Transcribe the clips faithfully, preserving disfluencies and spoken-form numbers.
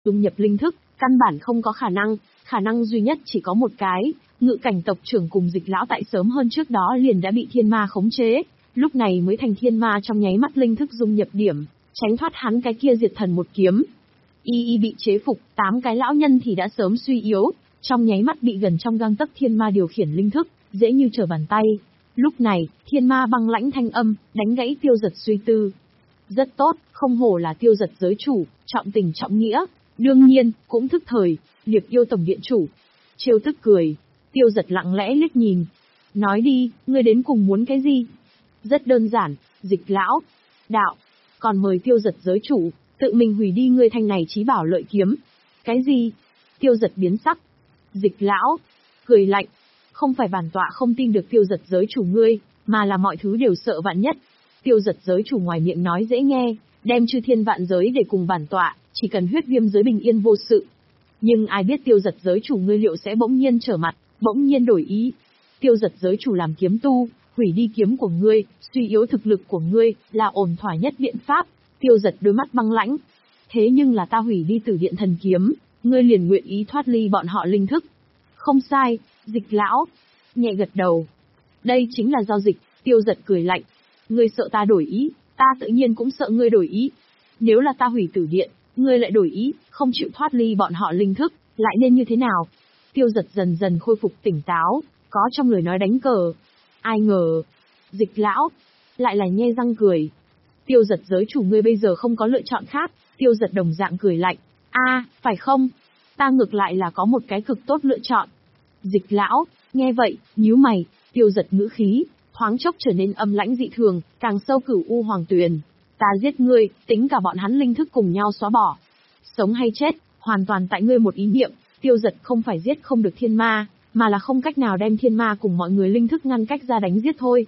dung nhập linh thức, căn bản không có khả năng, khả năng duy nhất chỉ có một cái, Ngự Cảnh tộc trưởng cùng Dịch lão tại sớm hơn trước đó liền đã bị thiên ma khống chế, lúc này mới thành thiên ma trong nháy mắt linh thức dung nhập điểm, tránh thoát hắn cái kia diệt thần một kiếm. Y y bị chế phục, tám cái lão nhân thì đã sớm suy yếu, trong nháy mắt bị gần trong gang tấc thiên ma điều khiển linh thức, dễ như trở bàn tay. Lúc này, thiên ma băng lãnh thanh âm, đánh gãy Tiêu Giật suy tư. Rất tốt, không hổ là Tiêu Giật giới chủ, trọng tình trọng nghĩa, đương nhiên, cũng thức thời, Liệp Yêu tổng điện chủ. Trêu tức cười, Tiêu Giật lặng lẽ liếc nhìn. Nói đi, ngươi đến cùng muốn cái gì? Rất đơn giản, Dịch lão, đạo, còn mời Tiêu Giật giới chủ, tự mình hủy đi ngươi thanh này chí bảo lợi kiếm. Cái gì? Tiêu Giật biến sắc. Dịch lão, cười lạnh, không phải bản tọa không tin được Tiêu Giật giới chủ ngươi, mà là mọi thứ đều sợ vạn nhất. Tiêu Giật giới chủ ngoài miệng nói dễ nghe, đem chư thiên vạn giới để cùng bản tọa, chỉ cần huyết viêm giới bình yên vô sự. Nhưng ai biết Tiêu Giật giới chủ ngươi liệu sẽ bỗng nhiên trở mặt, bỗng nhiên đổi ý. Tiêu Giật giới chủ làm kiếm tu, hủy đi kiếm của ngươi, suy yếu thực lực của ngươi, là ổn thỏa nhất biện pháp. Tiêu Giật đôi mắt băng lãnh. Thế nhưng là ta hủy đi Tử Điện thần kiếm, ngươi liền nguyện ý thoát ly bọn họ linh thức. Không sai, Dịch lão, nhẹ gật đầu. Đây chính là giao dịch. Tiêu Giật cười lạnh. Ngươi sợ ta đổi ý, ta tự nhiên cũng sợ ngươi đổi ý. Nếu là ta hủy Tử Điện, ngươi lại đổi ý, không chịu thoát ly bọn họ linh thức, lại nên như thế nào? Tiêu Giật dần dần khôi phục tỉnh táo, có trong lời nói đánh cờ. Ai ngờ, Dịch lão, lại là nhe răng cười. Tiêu Giật giới chủ ngươi bây giờ không có lựa chọn khác. Tiêu Giật đồng dạng cười lạnh. A, phải không? Ta ngược lại là có một cái cực tốt lựa chọn. Dịch lão, nghe vậy, nhíu mày, Tiêu Giật ngữ khí, thoáng chốc trở nên âm lãnh dị thường, càng sâu Cửu U Hoàng Tuyền. Ta giết ngươi, tính cả bọn hắn linh thức cùng nhau xóa bỏ. Sống hay chết, hoàn toàn tại ngươi một ý niệm. Tiêu Giật không phải giết không được thiên ma, mà là không cách nào đem thiên ma cùng mọi người linh thức ngăn cách ra đánh giết thôi.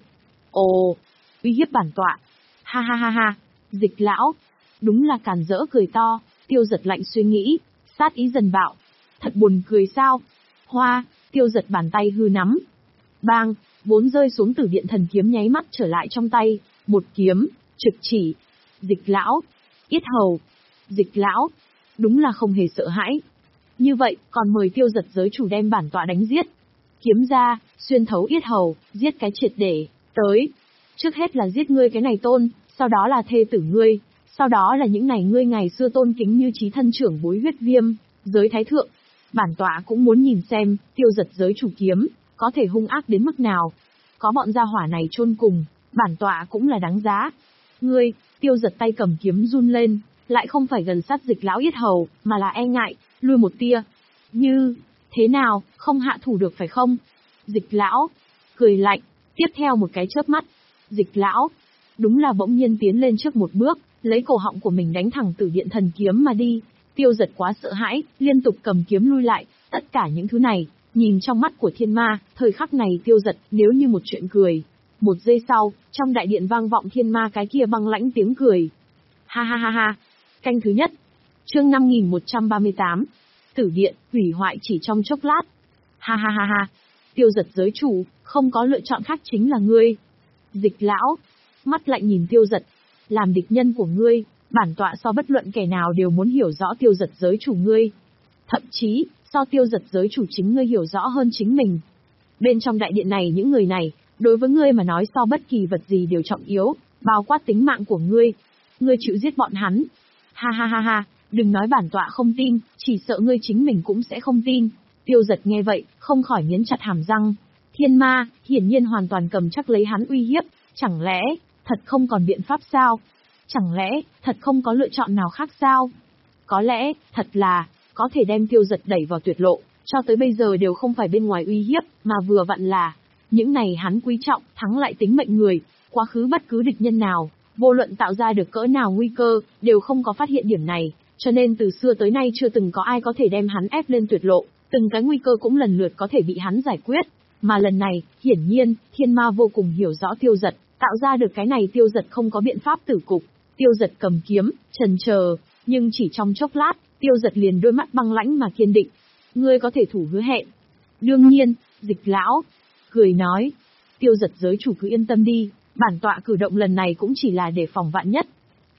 Ồ, uy hiếp bản tọa. Ha ha ha ha, Dịch lão, đúng là càn rỡ cười to. Tiêu Giật lạnh suy nghĩ, sát ý dần bạo. Thật buồn cười sao? Hoa, Tiêu Giật bàn tay hư nắm. Bang, vốn rơi xuống Tử Điện thần kiếm nháy mắt trở lại trong tay, một kiếm, trực chỉ. Dịch lão, yết hầu. Dịch lão, đúng là không hề sợ hãi. Như vậy, còn mời Tiêu Giật giới chủ đem bản tọa đánh giết. Kiếm ra, xuyên thấu yết hầu, giết cái triệt để, tới. Trước hết là giết ngươi cái này tôn, sau đó là thê tử ngươi, sau đó là những này ngươi ngày xưa tôn kính như chí thân trưởng bối huyết viêm, giới thái thượng. Bản tọa cũng muốn nhìn xem, Tiêu Giật giới chủ kiếm, có thể hung ác đến mức nào. Có bọn gia hỏa này chôn cùng, bản tọa cũng là đáng giá. Ngươi, Tiêu Giật tay cầm kiếm run lên, lại không phải gần sát Dịch lão yết hầu, mà là e ngại, lui một tia. Như, thế nào, không hạ thủ được phải không? Dịch lão, cười lạnh, tiếp theo một cái chớp mắt. Dịch lão, đúng là bỗng nhiên tiến lên trước một bước, lấy cổ họng của mình đánh thẳng Tử Điện thần kiếm mà đi. Tiêu Giật quá sợ hãi, liên tục cầm kiếm lui lại, tất cả những thứ này, nhìn trong mắt của thiên ma, thời khắc này Tiêu Giật nếu như một chuyện cười. Một giây sau, trong đại điện vang vọng thiên ma cái kia băng lãnh tiếng cười. Ha ha ha ha. Canh thứ nhất. Chương năm nghìn một trăm ba mươi tám. Tử Điện, hủy hoại chỉ trong chốc lát. Ha ha ha ha. Tiêu Giật giới chủ, không có lựa chọn khác chính là ngươi. Dịch lão, mắt lạnh nhìn Tiêu Giật. Làm địch nhân của ngươi, bản tọa so bất luận kẻ nào đều muốn hiểu rõ Tiêu Giật giới chủ ngươi. Thậm chí, so Tiêu Giật giới chủ chính ngươi hiểu rõ hơn chính mình. Bên trong đại điện này những người này, đối với ngươi mà nói so bất kỳ vật gì đều trọng yếu, bao quát tính mạng của ngươi. Ngươi chịu giết bọn hắn. Ha ha ha ha, đừng nói bản tọa không tin, chỉ sợ ngươi chính mình cũng sẽ không tin. Tiêu Giật nghe vậy, không khỏi nghiến chặt hàm răng. Thiên ma, hiển nhiên hoàn toàn cầm chắc lấy hắn uy hiếp, chẳng lẽ, thật không còn biện pháp sao? Chẳng lẽ, thật không có lựa chọn nào khác sao? Có lẽ, thật là, có thể đem Tiêu Giật đẩy vào tuyệt lộ, cho tới bây giờ đều không phải bên ngoài uy hiếp, mà vừa vặn là, những này hắn quý trọng, thắng lại tính mệnh người, quá khứ bất cứ địch nhân nào, vô luận tạo ra được cỡ nào nguy cơ, đều không có phát hiện điểm này, cho nên từ xưa tới nay chưa từng có ai có thể đem hắn ép lên tuyệt lộ, từng cái nguy cơ cũng lần lượt có thể bị hắn giải quyết, mà lần này, hiển nhiên, thiên ma vô cùng hiểu rõ Tiêu Giật, tạo ra được cái này Tiêu Giật không có biện pháp tử cục. Tiêu Giật cầm kiếm, chần chờ, nhưng chỉ trong chốc lát, Tiêu Giật liền đôi mắt băng lãnh mà kiên định. Ngươi có thể thủ hứa hẹn. Đương nhiên, Dịch lão, cười nói. Tiêu Giật giới chủ cứ yên tâm đi, bản tọa cử động lần này cũng chỉ là để phòng vạn nhất.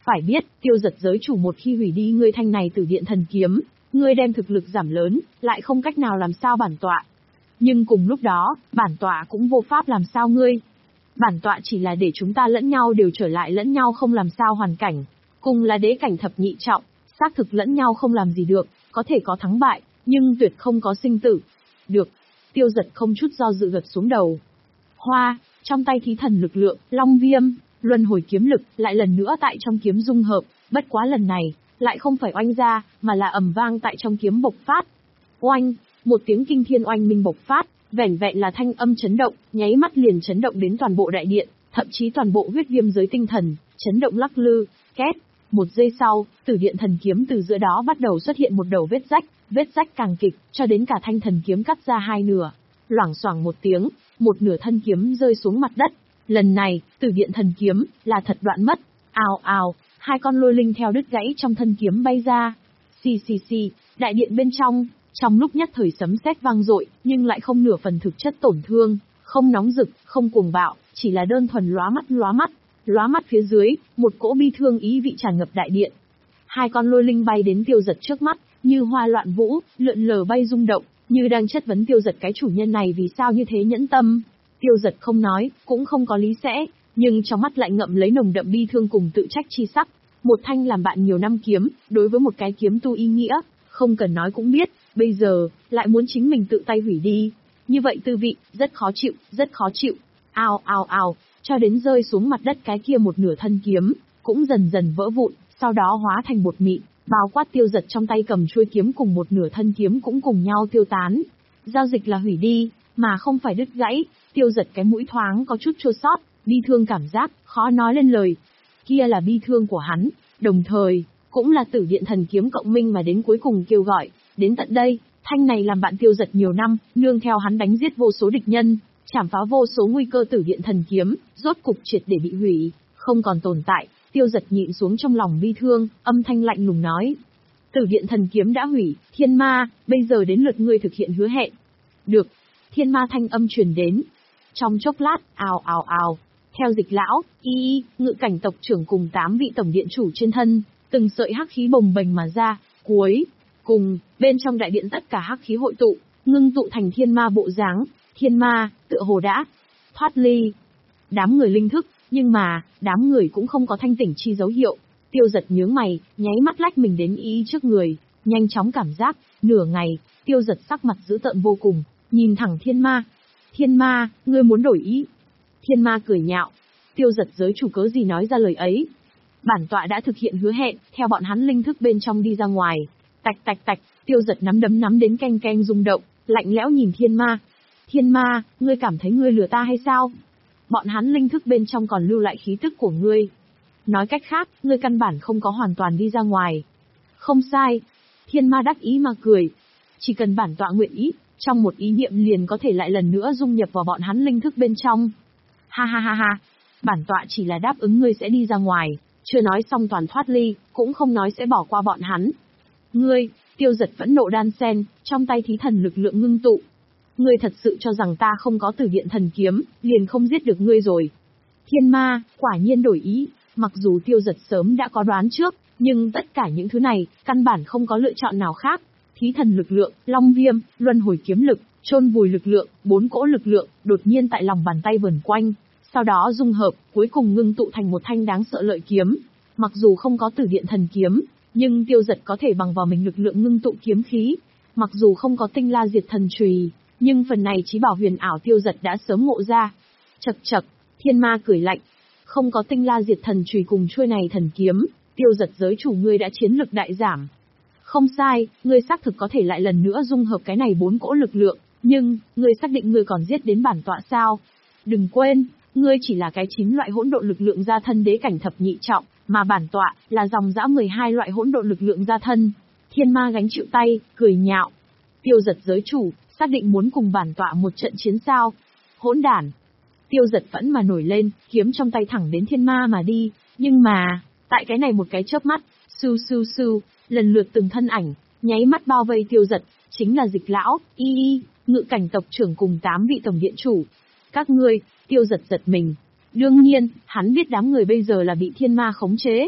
Phải biết, Tiêu Giật giới chủ một khi hủy đi ngươi thanh này Tử Điện Thần Kiếm, ngươi đem thực lực giảm lớn, lại không cách nào làm sao bản tọa. Nhưng cùng lúc đó, bản tọa cũng vô pháp làm sao ngươi. Bản tọa chỉ là để chúng ta lẫn nhau đều trở lại lẫn nhau không làm sao hoàn cảnh. Cùng là đế cảnh thập nhị trọng, xác thực lẫn nhau không làm gì được, có thể có thắng bại, nhưng tuyệt không có sinh tử. Được. Tiêu Giật không chút do dự gật xuống đầu. Hoa, trong tay thí thần lực lượng, long viêm, luân hồi kiếm lực, lại lần nữa tại trong kiếm dung hợp, bất quá lần này, lại không phải oanh ra, mà là ầm vang tại trong kiếm bộc phát. Oanh, một tiếng kinh thiên oanh minh bộc phát, vẻn vẹn là thanh âm chấn động, nháy mắt liền chấn động đến toàn bộ đại điện, thậm chí toàn bộ huyết viêm giới tinh thần, chấn động lắc lư, két. Một giây sau, Tử Điện Thần Kiếm từ giữa đó bắt đầu xuất hiện một đầu vết rách, vết rách càng kịch, cho đến cả thanh thần kiếm cắt ra hai nửa. Loảng xoảng một tiếng, một nửa thân kiếm rơi xuống mặt đất. Lần này, Tử Điện Thần Kiếm là thật đoạn mất. Ào ào, hai con lôi linh theo đứt gãy trong thân kiếm bay ra. Xì xì xì, đại điện bên trong, trong lúc nhất thời sấm sét vang dội, nhưng lại không nửa phần thực chất tổn thương, không nóng rực, không cuồng bạo, chỉ là đơn thuần lóa mắt lóa mắt. Lóa mắt phía dưới, một cỗ bi thương ý vị tràn ngập đại điện. Hai con lôi linh bay đến Tiêu Giật trước mắt, như hoa loạn vũ, lượn lờ bay rung động, như đang chất vấn Tiêu Giật cái chủ nhân này vì sao như thế nhẫn tâm. Tiêu Giật không nói, cũng không có lý sẽ, nhưng trong mắt lại ngậm lấy nồng đậm bi thương cùng tự trách chi sắc. Một thanh làm bạn nhiều năm kiếm, đối với một cái kiếm tu ý nghĩa, không cần nói cũng biết, bây giờ, lại muốn chính mình tự tay hủy đi. Như vậy tư vị, rất khó chịu, rất khó chịu. Ào ào ào, cho đến rơi xuống mặt đất cái kia một nửa thân kiếm, cũng dần dần vỡ vụn, sau đó hóa thành bột mịn, bao quát Tiêu Giật trong tay cầm chuôi kiếm cùng một nửa thân kiếm cũng cùng nhau tiêu tán. Giao dịch là hủy đi, mà không phải đứt gãy. Tiêu Giật cái mũi thoáng có chút chua xót, bi thương cảm giác, khó nói lên lời. Kia là bi thương của hắn, đồng thời, cũng là Tử Điện Thần Kiếm cộng minh mà đến cuối cùng kêu gọi, đến tận đây, thanh này làm bạn Tiêu Giật nhiều năm, nương theo hắn đánh giết vô số địch nhân, chảm phá vô số nguy cơ Tử Điện Thần Kiếm, rốt cục triệt để bị hủy, không còn tồn tại. Tiêu Giật nhịn xuống trong lòng bi thương, âm thanh lạnh lùng nói: Tử Điện Thần Kiếm đã hủy, Thiên Ma, bây giờ đến lượt ngươi thực hiện hứa hẹn. Được. Thiên Ma thanh âm truyền đến. Trong chốc lát, ào ào ào, theo Dịch lão, y y, Ngự Cảnh tộc trưởng cùng tám vị tổng điện chủ trên thân, từng sợi hắc khí bồng bềnh mà ra, cuối cùng, bên trong đại điện tất cả hắc khí hội tụ, ngưng tụ thành Thiên Ma bộ dáng. Thiên Ma, tựa hồ đã thoát ly. Đám người linh thức, nhưng mà, đám người cũng không có thanh tỉnh chi dấu hiệu. Tiêu Giật nhướng mày, nháy mắt lách mình đến y trước người, nhanh chóng cảm giác, nửa ngày, Tiêu Giật sắc mặt dữ tợn vô cùng, nhìn thẳng Thiên Ma. Thiên Ma, ngươi muốn đổi ý? Thiên Ma cười nhạo. Tiêu Giật giới chủ cớ gì nói ra lời ấy? Bản tọa đã thực hiện hứa hẹn, theo bọn hắn linh thức bên trong đi ra ngoài. Tạch tạch tạch, Tiêu Giật nắm đấm nắm đến keng keng rung động, lạnh lẽo nhìn Thiên Ma. Thiên Ma, ngươi cảm thấy ngươi lừa ta hay sao? Bọn hắn linh thức bên trong còn lưu lại khí tức của ngươi. Nói cách khác, ngươi căn bản không có hoàn toàn đi ra ngoài. Không sai. Thiên Ma đắc ý mà cười. Chỉ cần bản tọa nguyện ý, trong một ý niệm liền có thể lại lần nữa dung nhập vào bọn hắn linh thức bên trong. Ha ha ha ha. Bản tọa chỉ là đáp ứng ngươi sẽ đi ra ngoài, chưa nói xong toàn thoát ly, cũng không nói sẽ bỏ qua bọn hắn. Ngươi, Tiêu Giật phẫn nộ đan sen, trong tay thí thần lực lượng ngưng tụ. Ngươi thật sự cho rằng ta không có Tử Điện Thần Kiếm, liền không giết được ngươi rồi. Thiên Ma, quả nhiên đổi ý, mặc dù Tiêu Giật sớm đã có đoán trước, nhưng tất cả những thứ này, căn bản không có lựa chọn nào khác. Thí thần lực lượng, long viêm, luân hồi kiếm lực, chôn vùi lực lượng, bốn cỗ lực lượng, đột nhiên tại lòng bàn tay vần quanh, sau đó dung hợp, cuối cùng ngưng tụ thành một thanh đáng sợ lợi kiếm. Mặc dù không có Tử Điện Thần Kiếm, nhưng Tiêu Giật có thể bằng vào mình lực lượng ngưng tụ kiếm khí. Mặc dù không có Tinh La Diệt Thần Chùy, nhưng phần này chí bảo huyền ảo Tiêu Giật đã sớm ngộ ra. Chậc chậc, Thiên Ma cười lạnh. Không có Tinh La Diệt Thần Chùy cùng chuôi này thần kiếm, Tiêu Giật giới chủ ngươi đã chiến lực đại giảm. Không sai, ngươi xác thực có thể lại lần nữa dung hợp cái này bốn cỗ lực lượng, nhưng, ngươi xác định ngươi còn giết đến bản tọa sao? Đừng quên, ngươi chỉ là cái chín loại hỗn độn lực lượng gia thân đế cảnh thập nhị trọng, mà bản tọa là dòng dã mười hai loại hỗn độn lực lượng gia thân. Thiên Ma gánh chịu tay, cười nhạo. Tiêu Giật giới chủ, xác định muốn cùng bản tọa một trận chiến sao? Hỗn đản. Tiêu Giật phẫn mà nổi lên, kiếm trong tay thẳng đến Thiên Ma mà đi, nhưng mà, tại cái này một cái chớp mắt, su su su, lần lượt từng thân ảnh, nháy mắt bao vây Tiêu Giật, chính là Dịch lão, y y, Ngự Cảnh tộc trưởng cùng tám vị tổng điện chủ. Các ngươi, Tiêu Giật giật mình. Đương nhiên, hắn biết đám người bây giờ là bị Thiên Ma khống chế.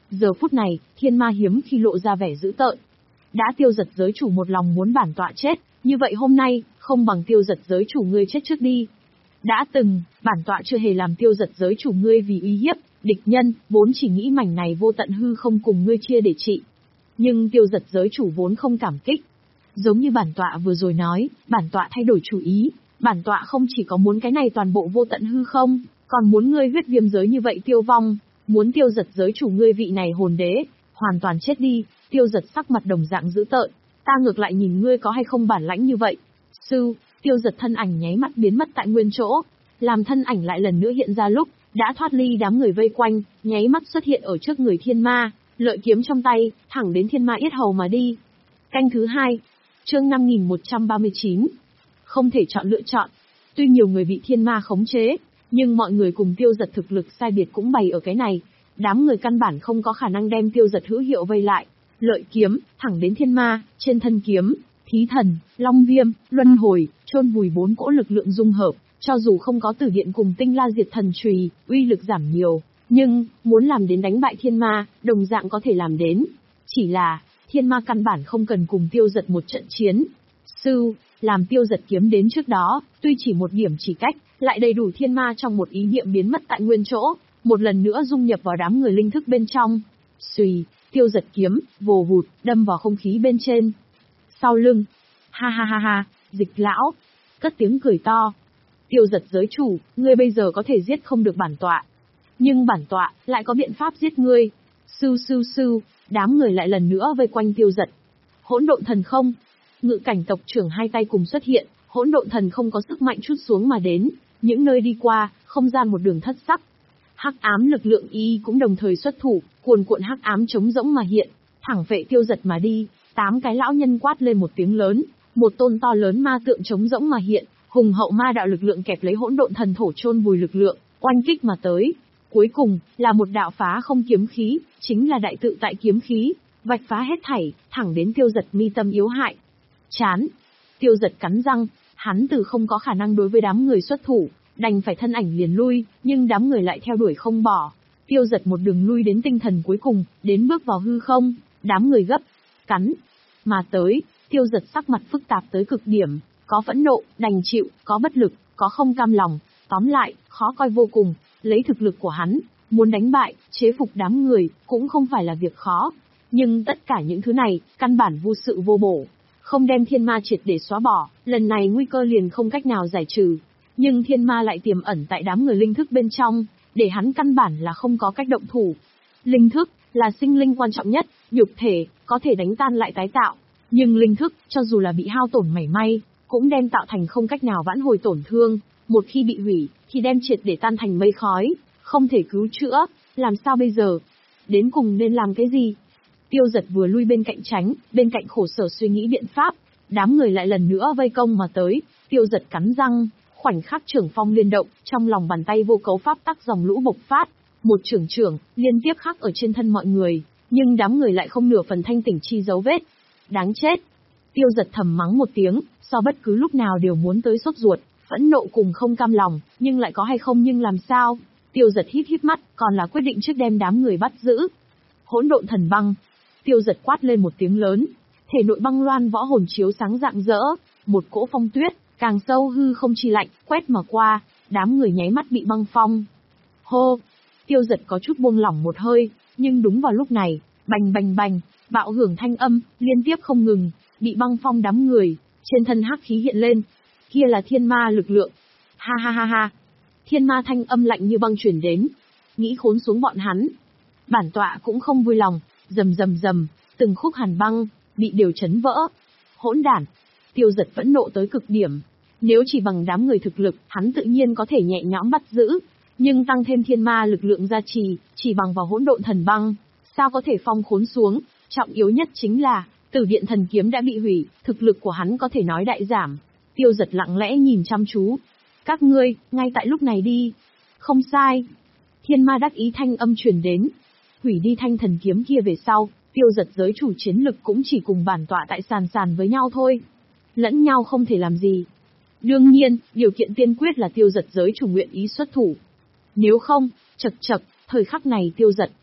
Giờ phút này, thiên ma hiếm khi lộ ra vẻ dữ tợn. Đã tiêu giật giới chủ một lòng muốn bản tọa chết, như vậy hôm nay, không bằng tiêu giật giới chủ ngươi chết trước đi. Đã từng, bản tọa chưa hề làm tiêu giật giới chủ ngươi vì uy hiếp, địch nhân, vốn chỉ nghĩ mảnh này vô tận hư không cùng ngươi chia để trị. Nhưng tiêu giật giới chủ vốn không cảm kích. Giống như bản tọa vừa rồi nói, bản tọa thay đổi chủ ý, bản tọa không chỉ có muốn cái này toàn bộ vô tận hư không, còn muốn ngươi huyết viêm giới như vậy tiêu vong, muốn tiêu giật giới chủ ngươi vị này hồn đế, hoàn toàn chết đi. Tiêu giật sắc mặt đồng dạng dữ tợn, ta ngược lại nhìn ngươi có hay không bản lãnh như vậy. Sư, tiêu giật thân ảnh nháy mắt biến mất tại nguyên chỗ, làm thân ảnh lại lần nữa hiện ra lúc, đã thoát ly đám người vây quanh, nháy mắt xuất hiện ở trước người thiên ma, lợi kiếm trong tay, thẳng đến thiên ma yết hầu mà đi. Canh thứ hai, chương năm nghìn một trăm ba mươi chín. Không thể chọn lựa chọn. Tuy nhiều người bị thiên ma khống chế, nhưng mọi người cùng tiêu giật thực lực sai biệt cũng bày ở cái này. Đám người căn bản không có khả năng đem tiêu giật hữu hiệu vây lại. Lợi kiếm, thẳng đến thiên ma, trên thân kiếm, thí thần, long viêm, luân hồi, chôn vùi bốn cỗ lực lượng dung hợp, cho dù không có tử điện cùng tinh la diệt thần chùy, uy lực giảm nhiều, nhưng, muốn làm đến đánh bại thiên ma, đồng dạng có thể làm đến. Chỉ là, thiên ma căn bản không cần cùng tiêu giật một trận chiến. Sư, làm tiêu giật kiếm đến trước đó, tuy chỉ một điểm chỉ cách, lại đầy đủ thiên ma trong một ý niệm biến mất tại nguyên chỗ, một lần nữa dung nhập vào đám người linh thức bên trong. Xùy, tiêu giật kiếm, vồ vụt, đâm vào không khí bên trên. Sau lưng, ha ha ha ha, Dịch lão, cất tiếng cười to. Tiêu giật giới chủ, ngươi bây giờ có thể giết không được bản tọa. Nhưng bản tọa, lại có biện pháp giết ngươi. Sư sư sư, đám người lại lần nữa vây quanh tiêu giật. Hỗn độn thần không. Ngự cảnh tộc trưởng hai tay cùng xuất hiện, hỗn độn thần không có sức mạnh chút xuống mà đến. Những nơi đi qua, không gian một đường thất sắc. Hắc ám lực lượng y cũng đồng thời xuất thủ, cuồn cuộn hắc ám trống rỗng mà hiện, thẳng vệ tiêu giật mà đi. Tám cái lão nhân quát lên một tiếng lớn, một tôn to lớn ma tượng trống rỗng mà hiện, hùng hậu ma đạo lực lượng kẹp lấy hỗn độn thần thổ chôn vùi lực lượng, oanh kích mà tới. Cuối cùng, là một đạo phá không kiếm khí, chính là đại tự tại kiếm khí, vạch phá hết thảy, thẳng đến tiêu giật mi tâm yếu hại. Chán. Tiêu giật cắn răng, hắn từ không có khả năng đối với đám người xuất thủ, đành phải thân ảnh liền lui, nhưng đám người lại theo đuổi không bỏ. Tiêu giật một đường lui đến tinh thần cuối cùng, đến bước vào hư không, đám người gấp, cắn, mà tới, tiêu giật sắc mặt phức tạp tới cực điểm, có phẫn nộ, đành chịu, có bất lực, có không cam lòng, tóm lại, khó coi vô cùng, lấy thực lực của hắn, muốn đánh bại, chế phục đám người, cũng không phải là việc khó. Nhưng tất cả những thứ này, căn bản vô sự vô bổ, không đem thiên ma triệt để xóa bỏ, lần này nguy cơ liền không cách nào giải trừ. Nhưng thiên ma lại tiềm ẩn tại đám người linh thức bên trong, để hắn căn bản là không có cách động thủ. Linh thức, là sinh linh quan trọng nhất, nhục thể, có thể đánh tan lại tái tạo. Nhưng linh thức, cho dù là bị hao tổn mảy may, cũng đem tạo thành không cách nào vãn hồi tổn thương. Một khi bị hủy, thì đem triệt để tan thành mây khói, không thể cứu chữa, làm sao bây giờ? Đến cùng nên làm cái gì? Tiêu giật vừa lui bên cạnh tránh, bên cạnh khổ sở suy nghĩ biện pháp, đám người lại lần nữa vây công mà tới, tiêu giật cắn răng, khoảnh khắc trưởng phong liên động, trong lòng bàn tay vô cấu pháp tắc dòng lũ bộc phát, một trưởng trưởng, liên tiếp khắc ở trên thân mọi người, nhưng đám người lại không nửa phần thanh tỉnh chi dấu vết. Đáng chết! Tiêu giật thầm mắng một tiếng, so bất cứ lúc nào đều muốn tới sốt ruột, phẫn nộ cùng không cam lòng, nhưng lại có hay không nhưng làm sao? Tiêu giật híp híp mắt, còn là quyết định trước đem đám người bắt giữ. Hỗn độn thần băng. Tiêu giật quát lên một tiếng lớn, thể nội băng loan võ hồn chiếu sáng rạng rỡ, một cỗ phong tuyết, càng sâu hư không chi lạnh, quét mà qua, đám người nháy mắt bị băng phong. Hô! Tiêu giật có chút buông lỏng một hơi, nhưng đúng vào lúc này, bành bành bành, bạo hưởng thanh âm, liên tiếp không ngừng, bị băng phong đám người, trên thân hắc khí hiện lên. Kia là thiên ma lực lượng. Ha ha ha ha! Thiên ma thanh âm lạnh như băng truyền đến. Nghĩ khốn xuống bọn hắn. Bản tọa cũng không vui lòng, rầm rầm rầm, từng khúc hàn băng, bị đều chấn vỡ. Hỗn đản! Tiêu giật phẫn nộ tới cực điểm. Nếu chỉ bằng đám người thực lực, hắn tự nhiên có thể nhẹ nhõm bắt giữ. Nhưng tăng thêm thiên ma lực lượng gia trì, chỉ bằng vào hỗn độn thần băng, sao có thể phong khốn xuống? Trọng yếu nhất chính là, tử điện thần kiếm đã bị hủy, thực lực của hắn có thể nói đại giảm. Tiêu giật lặng lẽ nhìn chăm chú. Các ngươi, ngay tại lúc này đi. Không sai. Thiên ma đắc ý thanh âm truyền đến. Hủy đi thanh thần kiếm kia về sau, tiêu giật giới chủ chiến lực cũng chỉ cùng bản tọa tại sàn sàn với nhau thôi. Lẫn nhau không thể làm gì. Đương nhiên, điều kiện tiên quyết là tiêu giật giới chủ nguyện ý xuất thủ. Nếu không, chật chật, thời khắc này tiêu giật,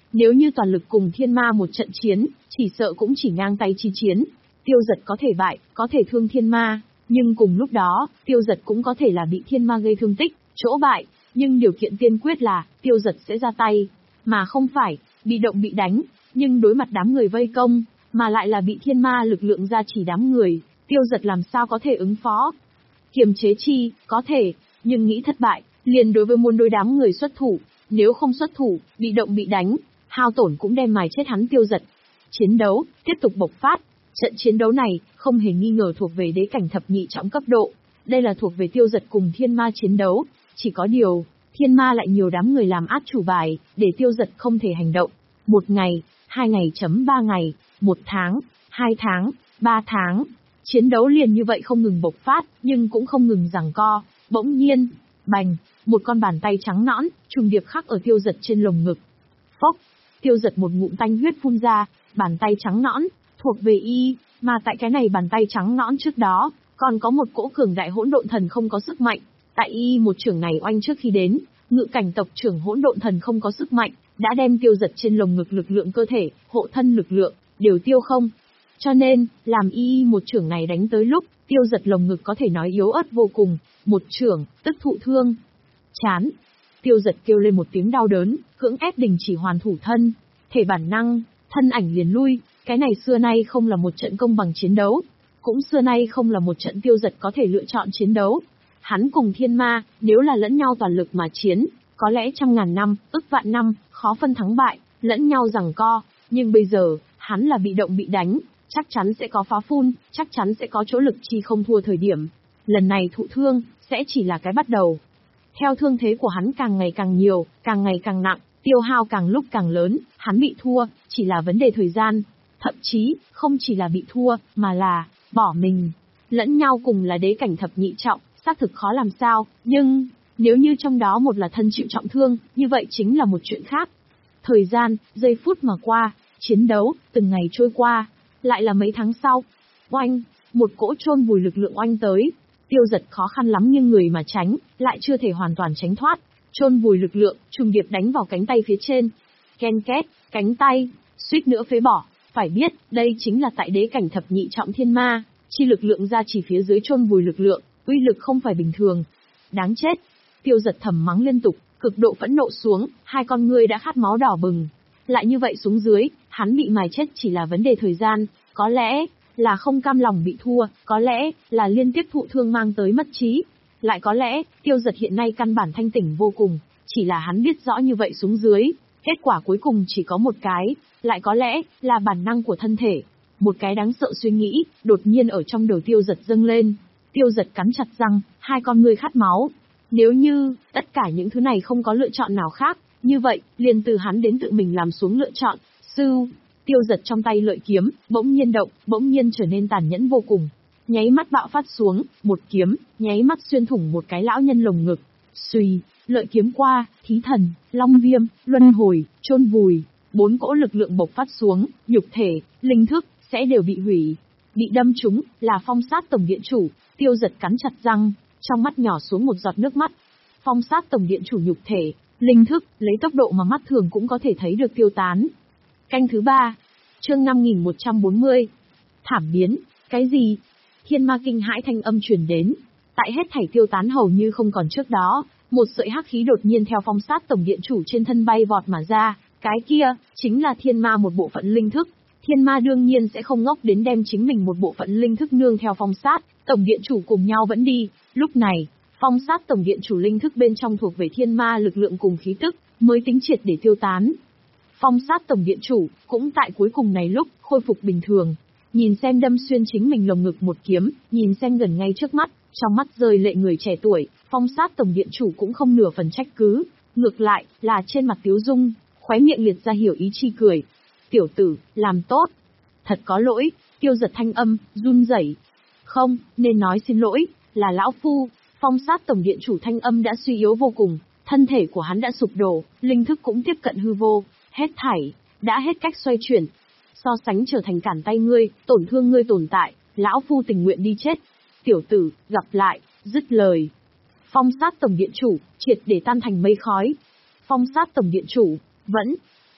Nếu như toàn lực cùng thiên ma một trận chiến, chỉ sợ cũng chỉ ngang tay chi chiến. Tiêu Dật có thể bại, có thể thương thiên ma, nhưng cùng lúc đó, Tiêu Dật cũng có thể là bị thiên ma gây thương tích, chỗ bại, nhưng điều kiện tiên quyết là, Tiêu Dật sẽ ra tay, mà không phải, bị động bị đánh, nhưng đối mặt đám người vây công, mà lại là bị thiên ma lực lượng gia trì đám người, Tiêu Dật làm sao có thể ứng phó. Kiềm chế chi, có thể, nhưng nghĩ thất bại, liền đối với muôn đôi đám người xuất thủ, nếu không xuất thủ, bị động bị đánh, hao tổn cũng đem mài chết hắn Tiêu Dật. Chiến đấu, tiếp tục bộc phát. Trận chiến đấu này, không hề nghi ngờ thuộc về đế cảnh thập nhị trọng cấp độ. Đây là thuộc về Tiêu Dật cùng thiên ma chiến đấu. Chỉ có điều, thiên ma lại nhiều đám người làm át chủ bài, để Tiêu Dật không thể hành động. Một ngày, hai ngày chấm ba ngày, một tháng, hai tháng, ba tháng. Chiến đấu liền như vậy không ngừng bộc phát, nhưng cũng không ngừng giằng co. Bỗng nhiên, bành, một con bàn tay trắng nõn, trùng điệp khắc ở Tiêu Dật trên lồng ngực. Phốc, Tiêu Dật một ngụm tanh huyết phun ra, bàn tay trắng nõn, thuộc về y, mà tại cái này bàn tay trắng nõn trước đó, còn có một cỗ cường đại hỗn độn thần không có sức mạnh. Tại y một trưởng này oanh trước khi đến, ngự cảnh tộc trưởng hỗn độn thần không có sức mạnh, đã đem Tiêu Dật trên lồng ngực lực lượng cơ thể, hộ thân lực lượng, đều tiêu không. Cho nên, làm y một trưởng này đánh tới lúc, Tiêu Dật lồng ngực có thể nói yếu ớt vô cùng, một trưởng, tức thụ thương. Chán. Tiêu Dật kêu lên một tiếng đau đớn, cưỡng ép đình chỉ hoàn thủ thân, thể bản năng, thân ảnh liền lui, cái này xưa nay không là một trận công bằng chiến đấu, cũng xưa nay không là một trận Tiêu Dật có thể lựa chọn chiến đấu. Hắn cùng thiên ma, nếu là lẫn nhau toàn lực mà chiến, có lẽ trăm ngàn năm, ức vạn năm, khó phân thắng bại, lẫn nhau giằng co, nhưng bây giờ, hắn là bị động bị đánh, chắc chắn sẽ có phá phun, chắc chắn sẽ có chỗ lực chi không thua thời điểm. Lần này thụ thương, sẽ chỉ là cái bắt đầu. Theo thương thế của hắn càng ngày càng nhiều, càng ngày càng nặng, tiêu hao càng lúc càng lớn, hắn bị thua, chỉ là vấn đề thời gian. Thậm chí, không chỉ là bị thua, mà là, bỏ mình. Lẫn nhau cùng là đế cảnh thập nhị trọng, xác thực khó làm sao, nhưng, nếu như trong đó một là thân chịu trọng thương, như vậy chính là một chuyện khác. Thời gian, giây phút mà qua, chiến đấu, từng ngày trôi qua, lại là mấy tháng sau. Oanh, một cỗ chôn vùi lực lượng oanh tới. Tiêu Dật khó khăn lắm nhưng người mà tránh, lại chưa thể hoàn toàn tránh thoát. Chôn vùi lực lượng, trùng điệp đánh vào cánh tay phía trên. Ken két, cánh tay, suýt nữa phế bỏ. Phải biết, đây chính là tại đế cảnh thập nhị trọng thiên ma, chi lực lượng ra chỉ phía dưới chôn vùi lực lượng, uy lực không phải bình thường. Đáng chết. Tiêu Dật thầm mắng liên tục, cực độ phẫn nộ xuống, hai con ngươi đã khát máu đỏ bừng. Lại như vậy xuống dưới, hắn bị mài chết chỉ là vấn đề thời gian, có lẽ là không cam lòng bị thua, có lẽ là liên tiếp thụ thương mang tới mất trí, lại có lẽ Tiêu Dật hiện nay căn bản thanh tỉnh vô cùng, chỉ là hắn biết rõ như vậy xuống dưới, kết quả cuối cùng chỉ có một cái, lại có lẽ là bản năng của thân thể. Một cái đáng sợ suy nghĩ, đột nhiên ở trong đầu Tiêu Dật dâng lên. Tiêu Dật cắn chặt răng, hai con ngươi khát máu. Nếu như, tất cả những thứ này không có lựa chọn nào khác, như vậy, liền từ hắn đến tự mình làm xuống lựa chọn. Sư, Tiêu Dật trong tay lợi kiếm, bỗng nhiên động, bỗng nhiên trở nên tàn nhẫn vô cùng. Nháy mắt bạo phát xuống, một kiếm, nháy mắt xuyên thủng một cái lão nhân lồng ngực. Xuy, lợi kiếm qua, thí thần, long viêm, luân hồi, chôn vùi, bốn cỗ lực lượng bộc phát xuống, nhục thể, linh thức, sẽ đều bị hủy. Bị đâm trúng, là Phong Sát Tổng Điện Chủ. Tiêu Dật cắn chặt răng, trong mắt nhỏ xuống một giọt nước mắt. Phong Sát Tổng Điện Chủ nhục thể, linh thức, lấy tốc độ mà mắt thường cũng có thể thấy được tiêu tán. Canh thứ ba, chương năm nghìn một trăm bốn mươi. Thảm biến, cái gì? Thiên ma kinh hãi thanh âm truyền đến. Tại hết thảy tiêu tán hầu như không còn trước đó, một sợi hắc khí đột nhiên theo Phong Sát Tổng Điện Chủ trên thân bay vọt mà ra. Cái kia, chính là thiên ma một bộ phận linh thức. Thiên ma đương nhiên sẽ không ngốc đến đem chính mình một bộ phận linh thức nương theo Phong Sát Tổng Điện Chủ cùng nhau vẫn đi. Lúc này, Phong Sát Tổng Điện Chủ linh thức bên trong thuộc về thiên ma lực lượng cùng khí tức, mới tính triệt để tiêu tán. Phong Sát Tổng Điện Chủ, cũng tại cuối cùng này lúc, khôi phục bình thường. Nhìn xem đâm xuyên chính mình lồng ngực một kiếm, nhìn xem gần ngay trước mắt, trong mắt rơi lệ người trẻ tuổi, Phong Sát Tổng Điện Chủ cũng không nửa phần trách cứ. Ngược lại, là trên mặt tiếu dung, khóe miệng liệt ra hiểu ý chi cười. Tiểu tử, làm tốt. Thật có lỗi, Tiêu Dật thanh âm, run rẩy. Không, nên nói xin lỗi, là lão phu. Phong Sát Tổng Điện Chủ thanh âm đã suy yếu vô cùng, thân thể của hắn đã sụp đổ, linh thức cũng tiếp cận hư vô, hết thảy, đã hết cách xoay chuyển. So sánh trở thành cản tay ngươi, tổn thương ngươi tồn tại, lão phu tình nguyện đi chết. Tiểu tử, gặp lại, dứt lời. Phong Sát Tổng Điện Chủ, triệt để tan thành mây khói. Phong Sát Tổng Điện Chủ, vẫn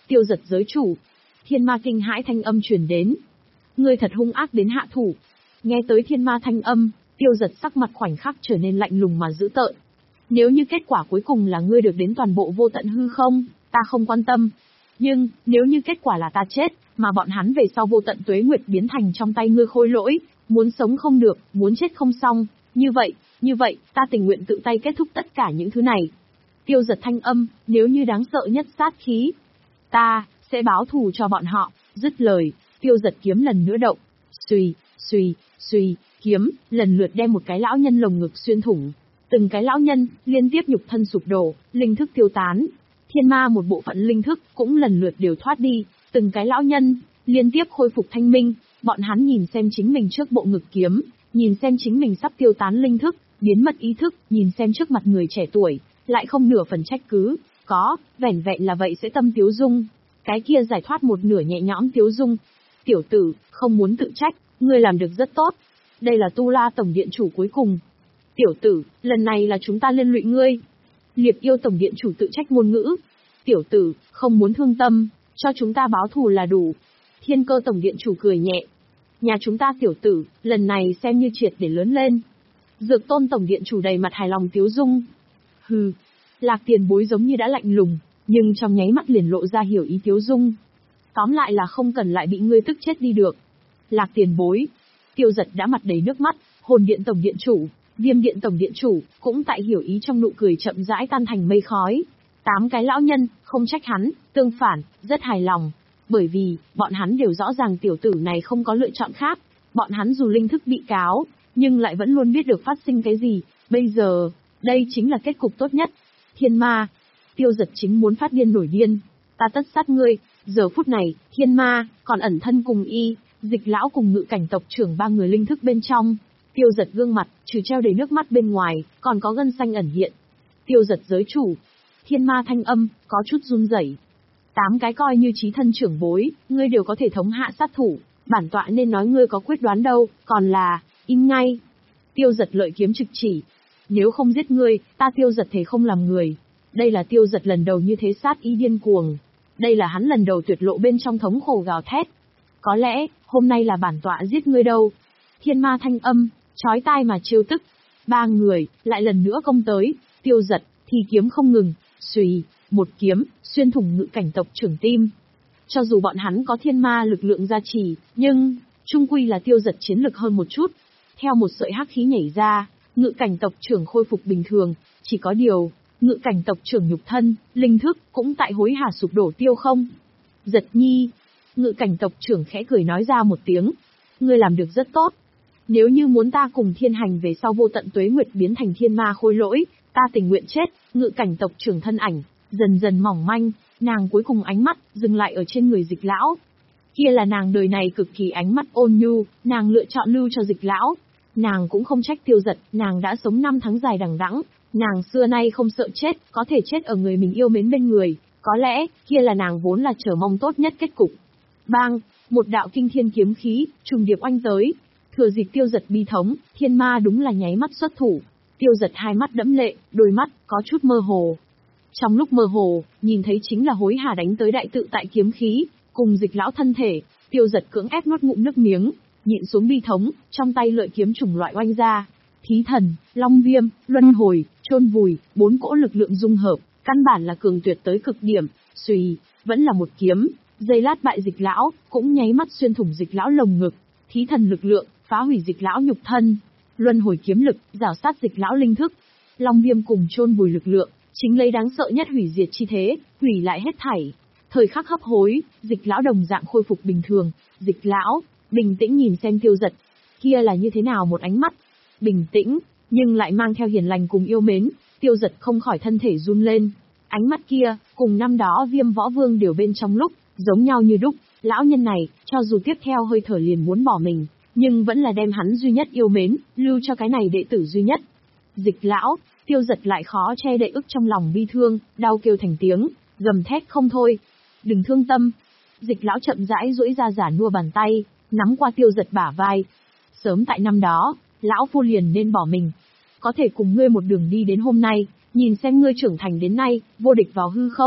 Tiêu Dật giới chủ. Thiên ma kinh hãi thanh âm truyền đến. Ngươi thật hung ác đến hạ thủ. Nghe tới thiên ma thanh âm, Tiêu Dật sắc mặt khoảnh khắc trở nên lạnh lùng mà dữ tợn. Nếu như kết quả cuối cùng là ngươi được đến toàn bộ vô tận hư không, ta không quan tâm. Nhưng, nếu như kết quả là ta chết, mà bọn hắn về sau vô tận tuế nguyệt biến thành trong tay ngươi khôi lỗi, muốn sống không được, muốn chết không xong, như vậy, như vậy, ta tình nguyện tự tay kết thúc tất cả những thứ này. Tiêu Dật thanh âm, nếu như đáng sợ nhất sát khí. Ta, sẽ báo thù cho bọn họ, dứt lời, Tiêu Dật kiếm lần nữa động. Xùy, xùy, xùy, kiếm, lần lượt đem một cái lão nhân lồng ngực xuyên thủng. Từng cái lão nhân, liên tiếp nhục thân sụp đổ, linh thức tiêu tán. Thiên ma một bộ phận linh thức, cũng lần lượt đều thoát đi, từng cái lão nhân, liên tiếp khôi phục thanh minh, bọn hắn nhìn xem chính mình trước bộ ngực kiếm, nhìn xem chính mình sắp tiêu tán linh thức, biến mất ý thức, nhìn xem trước mặt người trẻ tuổi, lại không nửa phần trách cứ, có, vẻn vẹn là vậy sẽ tâm tiếu dung. Cái kia giải thoát một nửa nhẹ nhõm tiếu dung. Tiểu tử, không muốn tự trách, ngươi làm được rất tốt. Đây là Tu La Tổng Điện Chủ cuối cùng. Tiểu tử, lần này là chúng ta liên lụy ngươi. Liệp Yêu Tổng Điện Chủ tự trách ngôn ngữ. Tiểu tử, không muốn thương tâm, cho chúng ta báo thù là đủ. Thiên Cơ Tổng Điện Chủ cười nhẹ. Nhà chúng ta tiểu tử, lần này xem như triệt để lớn lên. Dược Tôn Tổng Điện Chủ đầy mặt hài lòng tiếu dung. Hừ, Lạc Tiền Bối giống như đã lạnh lùng, nhưng trong nháy mắt liền lộ ra hiểu ý tiếu dung. Tóm lại là không cần lại bị ngươi tức chết đi được. Lạc Tiền Bối. Tiêu Dật đã mặt đầy nước mắt, Hồn Điện Tổng Điện Chủ, Viêm Điện Tổng Điện Chủ, cũng tại hiểu ý trong nụ cười chậm rãi tan thành mây khói. Tám cái lão nhân, không trách hắn, tương phản, rất hài lòng. Bởi vì, bọn hắn đều rõ ràng tiểu tử này không có lựa chọn khác. Bọn hắn dù linh thức bị cáo, nhưng lại vẫn luôn biết được phát sinh cái gì. Bây giờ, đây chính là kết cục tốt nhất. Thiên ma. Tiêu Dật chính muốn phát điên nổi điên. Ta tất sát ngươi. Giờ phút này, thiên ma, còn ẩn thân cùng y, Dịch lão cùng Ngự Cảnh tộc trưởng ba người linh thức bên trong. Tiêu Dật gương mặt, trừ treo đầy nước mắt bên ngoài, còn có gân xanh ẩn hiện. Tiêu Dật giới chủ. Thiên ma thanh âm, có chút run rẩy. Tám cái coi như chí thân trưởng bối, ngươi đều có thể thống hạ sát thủ, bản tọa nên nói ngươi có quyết đoán đâu, còn là, im ngay. Tiêu Dật lợi kiếm trực chỉ. Nếu không giết ngươi, ta Tiêu Dật thể không làm người. Đây là Tiêu Dật lần đầu như thế sát ý điên cuồng. Đây là hắn lần đầu tuyệt lộ bên trong thống khổ gào thét. Có lẽ, hôm nay là bản tọa giết ngươi đâu. Thiên ma thanh âm, chói tai mà trêu tức. Ba người, lại lần nữa công tới, Tiêu Dật, thì kiếm không ngừng, xùy, một kiếm, xuyên thủng Ngự Cảnh tộc trưởng tim. Cho dù bọn hắn có thiên ma lực lượng gia trì, nhưng, chung quy là Tiêu Dật chiến lực hơn một chút. Theo một sợi hắc khí nhảy ra, Ngự Cảnh tộc trưởng khôi phục bình thường, chỉ có điều, Ngự Cảnh tộc trưởng nhục thân, linh thức, cũng tại hối hả sụp đổ tiêu không. Giật nhi. Ngự Cảnh tộc trưởng khẽ cười nói ra một tiếng. Ngươi làm được rất tốt. Nếu như muốn ta cùng thiên hành về sau vô tận tuế nguyệt biến thành thiên ma khôi lỗi, ta tình nguyện chết. Ngự Cảnh tộc trưởng thân ảnh, dần dần mỏng manh, nàng cuối cùng ánh mắt, dừng lại ở trên người Dịch lão. Kia là nàng đời này cực kỳ ánh mắt ôn nhu, nàng lựa chọn lưu cho Dịch lão. Nàng cũng không trách Tiêu Dật, nàng đã sống năm tháng dài đằng đẵng, nàng xưa nay không sợ chết, có thể chết ở người mình yêu mến bên người, có lẽ, kia là nàng vốn là chờ mong tốt nhất kết cục. Bang, một đạo kinh thiên kiếm khí, trùng điệp oanh tới, thừa dịp Tiêu Dật bi thống, thiên ma đúng là nháy mắt xuất thủ. Tiêu Dật hai mắt đẫm lệ, đôi mắt, có chút mơ hồ. Trong lúc mơ hồ, nhìn thấy chính là hối hả đánh tới đại tự tại kiếm khí, cùng Dịch lão thân thể, Tiêu Dật cưỡng ép nuốt ngụm nước miếng, nhịn xuống bi thống, trong tay lợi kiếm chủng loại oanh ra. Thí thần, long viêm, luân hồi, chôn vùi, bốn cỗ lực lượng dung hợp, căn bản là cường tuyệt tới cực điểm, xùy, vẫn là một kiếm, giây lát bại Dịch lão, cũng nháy mắt xuyên thủng Dịch lão lồng ngực, thí thần lực lượng, phá hủy Dịch lão nhục thân, luân hồi kiếm lực, rào sát Dịch lão linh thức, long viêm cùng chôn vùi lực lượng, chính lấy đáng sợ nhất hủy diệt chi thế, hủy lại hết thảy. Thời khắc hấp hối, Dịch lão đồng dạng khôi phục bình thường, Dịch lão, bình tĩnh nhìn xem Tiêu Dật, kia là như thế nào một ánh mắt, bình tĩnh, nhưng lại mang theo hiền lành cùng yêu mến, Tiêu Dật không khỏi thân thể run lên. Ánh mắt kia, cùng năm đó Viêm Võ Vương đều bên trong lúc, giống nhau như đúc, lão nhân này, cho dù tiếp theo hơi thở liền muốn bỏ mình, nhưng vẫn là đem hắn duy nhất yêu mến, lưu cho cái này đệ tử duy nhất. Dịch lão, Tiêu Dật lại khó che đậy ức trong lòng bi thương, đau kêu thành tiếng, gầm thét không thôi. Đừng thương tâm. Dịch lão chậm rãi duỗi ra giả nua bàn tay, nắm qua Tiêu Dật bả vai. Sớm tại năm đó, lão phu liền nên bỏ mình. Có thể cùng ngươi một đường đi đến hôm nay, nhìn xem ngươi trưởng thành đến nay, vô địch vào hư không,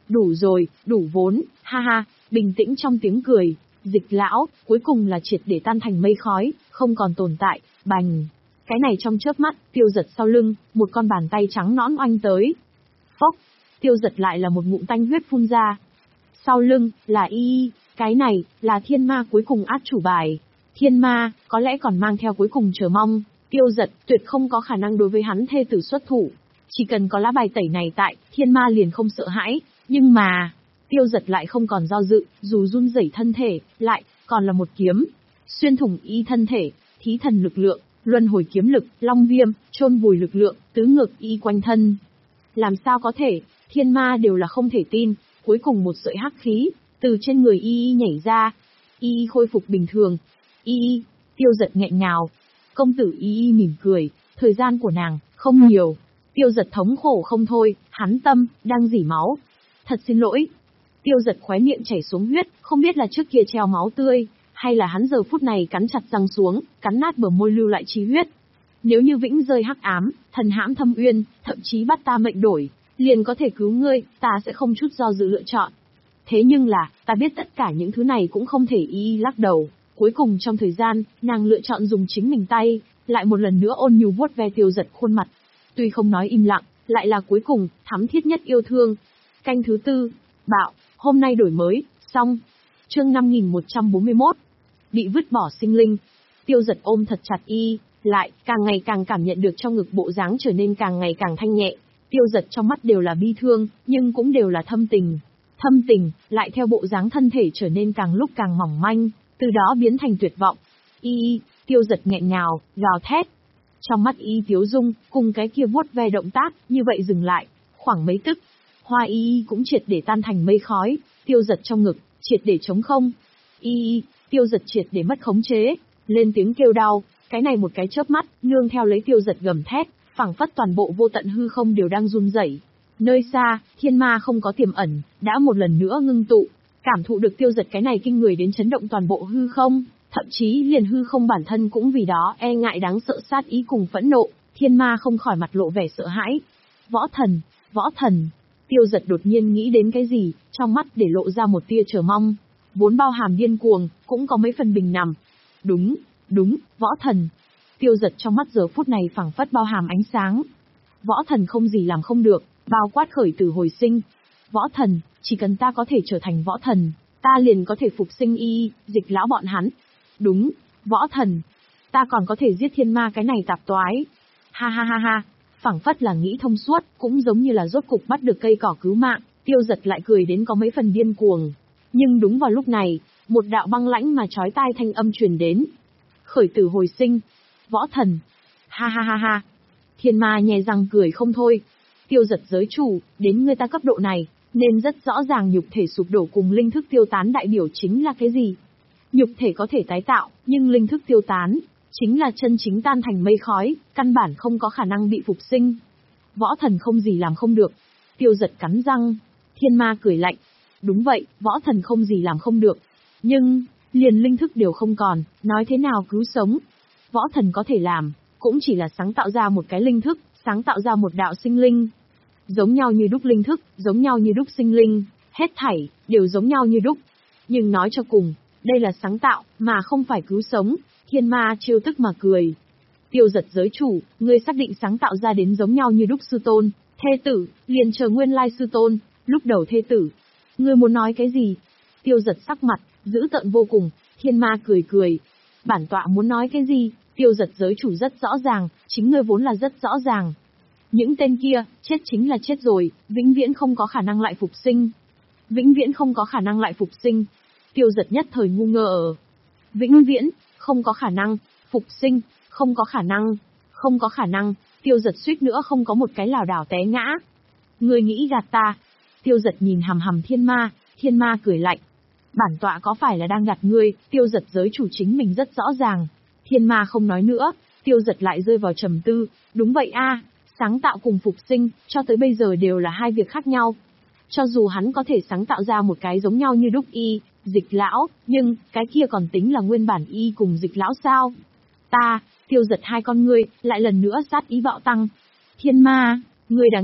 Đủ rồi, đủ vốn, ha ha, bình tĩnh trong tiếng cười. Dịch lão, cuối cùng là triệt để tan thành mây khói, không còn tồn tại, bành. Cái này trong chớp mắt, Tiêu Dật sau lưng, một con bàn tay trắng nõn oanh tới. Phốc, Tiêu Dật lại là một ngụm tanh huyết phun ra. Sau lưng, là y y, cái này, là thiên ma cuối cùng át chủ bài. Thiên ma, có lẽ còn mang theo cuối cùng chờ mong, Tiêu Dật tuyệt không có khả năng đối với hắn thê tử xuất thủ. Chỉ cần có lá bài tẩy này tại, thiên ma liền không sợ hãi, nhưng mà... Tiêu Dật lại không còn do dự, dù run rẩy thân thể, lại, còn là một kiếm. Xuyên thủng y thân thể, thí thần lực lượng, luân hồi kiếm lực, long viêm, chôn vùi lực lượng, tứ ngược y quanh thân. Làm sao có thể, thiên ma đều là không thể tin, cuối cùng một sợi hắc khí, từ trên người y y nhảy ra. Y y khôi phục bình thường. Y y, Tiêu Dật nghẹn ngào. Công tử y y mỉm cười, thời gian của nàng, không nhiều. Tiêu Dật thống khổ không thôi, hắn tâm, đang dỉ máu. Thật xin lỗi. Tiêu Dật khóe miệng chảy xuống huyết, không biết là trước kia treo máu tươi, hay là hắn giờ phút này cắn chặt răng xuống, cắn nát bờ môi lưu lại chi huyết. Nếu như vĩnh rơi hắc ám, thần hãm thâm uyên, thậm chí bắt ta mệnh đổi, liền có thể cứu ngươi, ta sẽ không chút do dự lựa chọn. Thế nhưng là, ta biết tất cả những thứ này cũng không thể y lắc đầu. Cuối cùng trong thời gian, nàng lựa chọn dùng chính mình tay, lại một lần nữa ôn nhu vuốt ve Tiêu Dật khuôn mặt. Tuy không nói im lặng, lại là cuối cùng, thắm thiết nhất yêu thương. Canh thứ tư, bạo, hôm nay đổi mới, xong. Chương năm nghìn một trăm bốn mươi mốt. Bị vứt bỏ sinh linh. Tiêu Dật ôm thật chặt y, lại, càng ngày càng cảm nhận được trong ngực bộ dáng trở nên càng ngày càng thanh nhẹ. Tiêu Dật trong mắt đều là bi thương, nhưng cũng đều là thâm tình. Thâm tình, lại theo bộ dáng thân thể trở nên càng lúc càng mỏng manh, từ đó biến thành tuyệt vọng. Y, Tiêu Dật nghẹn ngào, gào thét. Trong mắt y tiếu dung, cùng cái kia vuốt ve động tác, như vậy dừng lại, khoảng mấy tức. Hoa y cũng triệt để tan thành mây khói, Tiêu Dật trong ngực, triệt để trống không. Y, Tiêu Dật triệt để mất khống chế, lên tiếng kêu đau, cái này một cái chớp mắt, nương theo lấy Tiêu Dật gầm thét, phảng phất toàn bộ vô tận hư không đều đang run rẩy. Nơi xa, thiên ma không có tiềm ẩn, đã một lần nữa ngưng tụ, cảm thụ được Tiêu Dật cái này kinh người đến chấn động toàn bộ hư không, thậm chí liền hư không bản thân cũng vì đó e ngại đáng sợ sát ý cùng phẫn nộ, thiên ma không khỏi mặt lộ vẻ sợ hãi. Võ thần, võ thần. Tiêu Dật đột nhiên nghĩ đến cái gì, trong mắt để lộ ra một tia chờ mong, vốn bao hàm điên cuồng, cũng có mấy phần bình nằm. Đúng, đúng, võ thần. Tiêu Dật trong mắt giờ phút này phảng phất bao hàm ánh sáng. Võ thần không gì làm không được, bao quát khởi tử hồi sinh. Võ thần, chỉ cần ta có thể trở thành võ thần, ta liền có thể phục sinh y, Dịch lão bọn hắn. Đúng, võ thần. Ta còn có thể giết thiên ma cái này tạp toái. Ha ha ha ha. Phảng phất là nghĩ thông suốt, cũng giống như là rốt cục bắt được cây cỏ cứu mạng, Tiêu Dật lại cười đến có mấy phần điên cuồng. Nhưng đúng vào lúc này, một đạo băng lãnh mà chói tai thanh âm truyền đến. Khởi tử hồi sinh, võ thần. Ha ha ha ha. Thiên ma nhè răng cười không thôi. Tiêu Dật giới chủ, đến người ta cấp độ này, nên rất rõ ràng nhục thể sụp đổ cùng linh thức tiêu tán đại biểu chính là cái gì. Nhục thể có thể tái tạo, nhưng linh thức tiêu tán, chính là chân chính tan thành mây khói, căn bản không có khả năng bị phục sinh. Võ thần không gì làm không được. Tiêu Dật cắn răng. Thiên ma cười lạnh. Đúng vậy, võ thần không gì làm không được. Nhưng, liền linh thức đều không còn, nói thế nào cứu sống. Võ thần có thể làm, cũng chỉ là sáng tạo ra một cái linh thức, sáng tạo ra một đạo sinh linh. Giống nhau như đúc linh thức, giống nhau như đúc sinh linh, hết thảy, đều giống nhau như đúc. Nhưng nói cho cùng, đây là sáng tạo, mà không phải cứu sống. Thiên ma trêu tức mà cười. Tiêu Dật giới chủ, ngươi xác định sáng tạo ra đến giống nhau như đúc sư tôn, thê tử, liền chờ nguyên lai sư tôn, lúc đầu thê tử. Ngươi muốn nói cái gì? Tiêu Dật sắc mặt, dữ tợn vô cùng, thiên ma cười cười. Bản tọa muốn nói cái gì? Tiêu Dật giới chủ rất rõ ràng, chính ngươi vốn là rất rõ ràng. Những tên kia, chết chính là chết rồi, vĩnh viễn không có khả năng lại phục sinh. Vĩnh viễn không có khả năng lại phục sinh. Tiêu Dật nhất thời ngu ngơ. Vĩnh viễn, không có khả năng, phục sinh, không có khả năng, không có khả năng, Tiêu Dật suýt nữa không có một cái lảo đảo té ngã. Ngươi nghĩ gạt ta? Tiêu Dật nhìn hằm hằm thiên ma, thiên ma cười lạnh. Bản tọa có phải là đang gạt ngươi? Tiêu Dật giới chủ chính mình rất rõ ràng. Thiên ma không nói nữa, Tiêu Dật lại rơi vào trầm tư. Đúng vậy a, sáng tạo cùng phục sinh, cho tới bây giờ đều là hai việc khác nhau. Cho dù hắn có thể sáng tạo ra một cái giống nhau như đúc y, Dịch lão, nhưng, cái kia còn tính là nguyên bản y cùng Dịch lão sao? Ta, Tiêu Dật hai con ngươi, lại lần nữa sát ý bạo tăng. Thiên ma, ngươi đáng chết,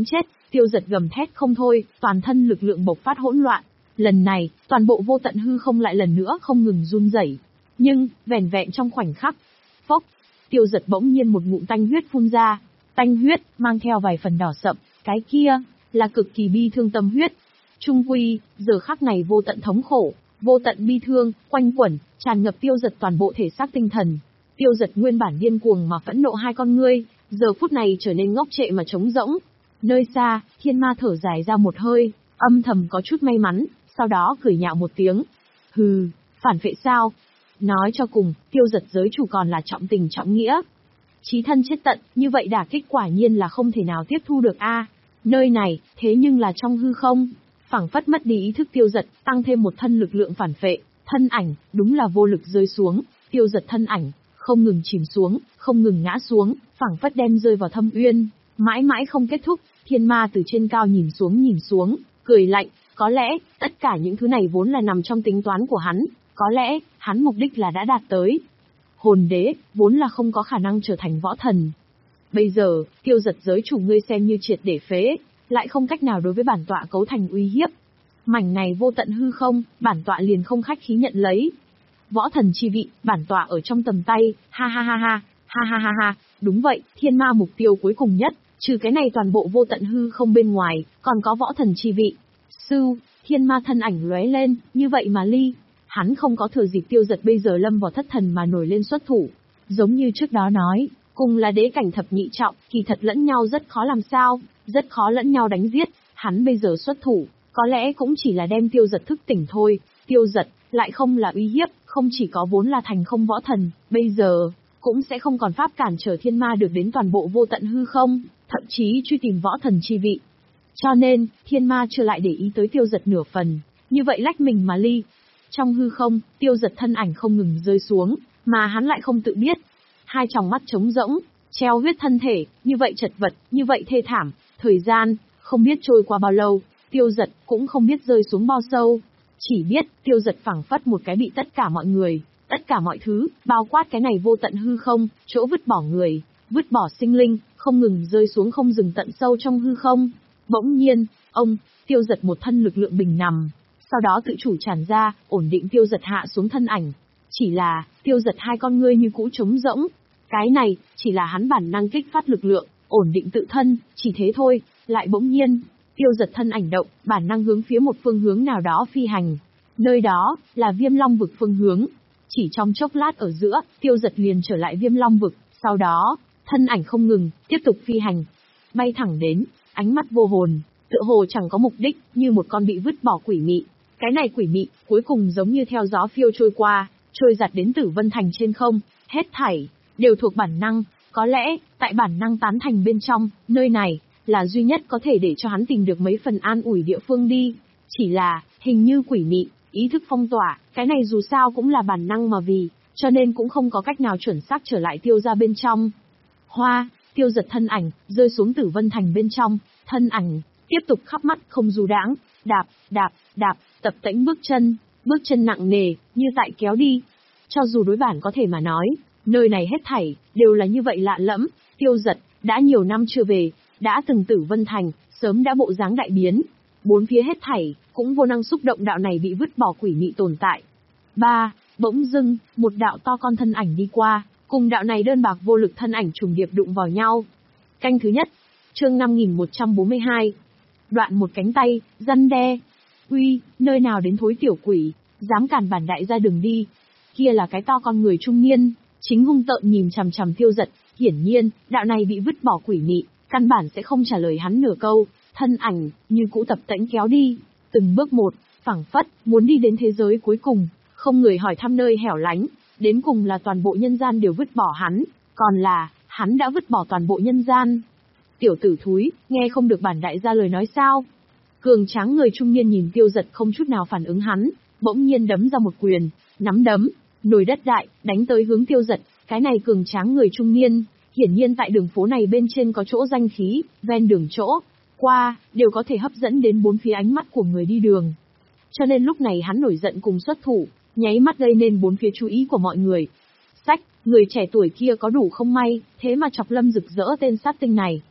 Tiêu Dật gầm thét không thôi, toàn thân lực lượng bộc phát hỗn loạn. Lần này, toàn bộ vô tận hư không lại lần nữa không ngừng run rẩy. Nhưng, vẻn vẹn trong khoảnh khắc, phốc, Tiêu Dật bỗng nhiên một ngụm tanh huyết phun ra. Tanh huyết, mang theo vài phần đỏ sậm, cái kia, là cực kỳ bi thương tâm huyết. Trung quy, giờ khắc này vô tận thống khổ, vô tận bi thương, quanh quẩn, tràn ngập Tiêu Dật toàn bộ thể xác tinh thần. Tiêu Dật nguyên bản điên cuồng mà phẫn nộ hai con ngươi, giờ phút này trở nên ngốc trệ mà trống rỗng. Nơi xa, thiên ma thở dài ra một hơi, âm thầm có chút may mắn, sau đó cười nhạo một tiếng. Hừ, phản phệ sao? Nói cho cùng, Tiêu Dật giới chủ còn là trọng tình trọng nghĩa. Chí thân chết tận, như vậy đả kích quả nhiên là không thể nào tiếp thu được a. Nơi này, thế nhưng là trong hư không, phảng phất mất đi ý thức Tiêu Dật, tăng thêm một thân lực lượng phản phệ, thân ảnh, đúng là vô lực rơi xuống, Tiêu Dật thân ảnh, không ngừng chìm xuống, không ngừng ngã xuống, phảng phất đem rơi vào thâm uyên, mãi mãi không kết thúc. Thiên ma từ trên cao nhìn xuống nhìn xuống, cười lạnh, có lẽ, tất cả những thứ này vốn là nằm trong tính toán của hắn, có lẽ, hắn mục đích là đã đạt tới. Hồn đế, vốn là không có khả năng trở thành võ thần. Bây giờ, Tiêu Dật giới chủ ngươi xem như triệt để phế, lại không cách nào đối với bản tọa cấu thành uy hiếp. Mảnh này vô tận hư không, bản tọa liền không khách khí nhận lấy. Võ thần chi vị, bản tọa ở trong tầm tay, ha ha ha ha, ha ha ha ha, đúng vậy, thiên ma mục tiêu cuối cùng nhất, trừ cái này toàn bộ vô tận hư không bên ngoài, còn có võ thần chi vị. Sư, thiên ma thân ảnh lóe lên, như vậy mà ly. Hắn không có thừa dịp Tiêu Dật bây giờ lâm vào thất thần mà nổi lên xuất thủ. Giống như trước đó nói, cùng là đế cảnh thập nhị trọng, kỳ thật lẫn nhau rất khó làm sao, rất khó lẫn nhau đánh giết. Hắn bây giờ xuất thủ, có lẽ cũng chỉ là đem Tiêu Dật thức tỉnh thôi. Tiêu Dật, lại không là uy hiếp, không chỉ có vốn là thành không võ thần, bây giờ, cũng sẽ không còn pháp cản trở thiên ma được đến toàn bộ vô tận hư không, thậm chí truy tìm võ thần chi vị. Cho nên, thiên ma chưa lại để ý tới Tiêu Dật nửa phần, như vậy lách mình mà ly. Trong hư không, Tiêu Dật thân ảnh không ngừng rơi xuống, mà hắn lại không tự biết. Hai tròng mắt trống rỗng, treo huyết thân thể, như vậy chật vật, như vậy thê thảm. Thời gian, không biết trôi qua bao lâu, Tiêu Dật cũng không biết rơi xuống bao sâu. Chỉ biết, Tiêu Dật phảng phất một cái bị tất cả mọi người, tất cả mọi thứ, bao quát cái này vô tận hư không, chỗ vứt bỏ người, vứt bỏ sinh linh, không ngừng rơi xuống không dừng tận sâu trong hư không. Bỗng nhiên, ông, Tiêu Dật một thân lực lượng bình nằm, sau đó tự chủ tràn ra, ổn định Tiêu Dật hạ xuống thân ảnh. Chỉ là, Tiêu Dật hai con ngươi như cũ trống rỗng. Cái này, chỉ là hắn bản năng kích phát lực lượng, ổn định tự thân, chỉ thế thôi, lại bỗng nhiên, Tiêu Dật thân ảnh động, bản năng hướng phía một phương hướng nào đó phi hành. Nơi đó, là Viêm Long vực phương hướng. Chỉ trong chốc lát ở giữa, Tiêu Dật liền trở lại Viêm Long vực, sau đó, thân ảnh không ngừng, tiếp tục phi hành. Bay thẳng đến, ánh mắt vô hồn, tựa hồ chẳng có mục đích, như một con bị vứt bỏ quỷ mị. Cái này quỷ mị, cuối cùng giống như theo gió phiêu trôi qua, trôi giặt đến Tử Vân Thành trên không, hết thảy, đều thuộc bản năng, có lẽ, tại bản năng tán thành bên trong, nơi này, là duy nhất có thể để cho hắn tìm được mấy phần an ủi địa phương đi. Chỉ là, hình như quỷ mị, ý thức phong tỏa, cái này dù sao cũng là bản năng mà vì, cho nên cũng không có cách nào chuẩn xác trở lại Tiêu ra bên trong. Hoa, Tiêu Dật thân ảnh, rơi xuống Tử Vân Thành bên trong, thân ảnh, tiếp tục khắp mắt không du đãng, đạp, đạp, đạp, tập tễnh bước chân, bước chân nặng nề, như tại kéo đi. Cho dù đối bản có thể mà nói, nơi này hết thảy, đều là như vậy lạ lẫm. Tiêu Dật, đã nhiều năm chưa về, đã từng Tử Vân Thành, sớm đã bộ dáng đại biến. Bốn phía hết thảy, cũng vô năng xúc động đạo này bị vứt bỏ quỷ mị tồn tại. Ba, bỗng dưng, một đạo to con thân ảnh đi qua, cùng đạo này đơn bạc vô lực thân ảnh trùng điệp đụng vào nhau. Canh thứ nhất, chương năm nghìn một trăm bốn mươi hai. Đoạn một cánh tay, răn đe. Uy, nơi nào đến thối tiểu quỷ, dám cản bản đại gia đường đi. Kia là cái to con người trung niên, chính hung tợn nhìn chằm chằm Tiêu Dật, hiển nhiên, đạo này bị vứt bỏ quỷ mị, căn bản sẽ không trả lời hắn nửa câu, thân ảnh, như cũ tập tễnh kéo đi, từng bước một, phảng phất, muốn đi đến thế giới cuối cùng, không người hỏi thăm nơi hẻo lánh, đến cùng là toàn bộ nhân gian đều vứt bỏ hắn, còn là, hắn đã vứt bỏ toàn bộ nhân gian. Tiểu tử thúi, nghe không được bản đại gia lời nói sao? Cường tráng người trung niên nhìn Tiêu Dật không chút nào phản ứng hắn, bỗng nhiên đấm ra một quyền, nắm đấm, nồi đất đại, đánh tới hướng Tiêu Dật. Cái này cường tráng người trung niên, hiển nhiên tại đường phố này bên trên có chỗ danh khí, ven đường chỗ qua, đều có thể hấp dẫn đến bốn phía ánh mắt của người đi đường. Cho nên lúc này hắn nổi giận cùng xuất thủ, nháy mắt gây nên bốn phía chú ý của mọi người. Sách, người trẻ tuổi kia có đủ không may, thế mà chọc Lâm Rực Rỡ tên sát tinh này.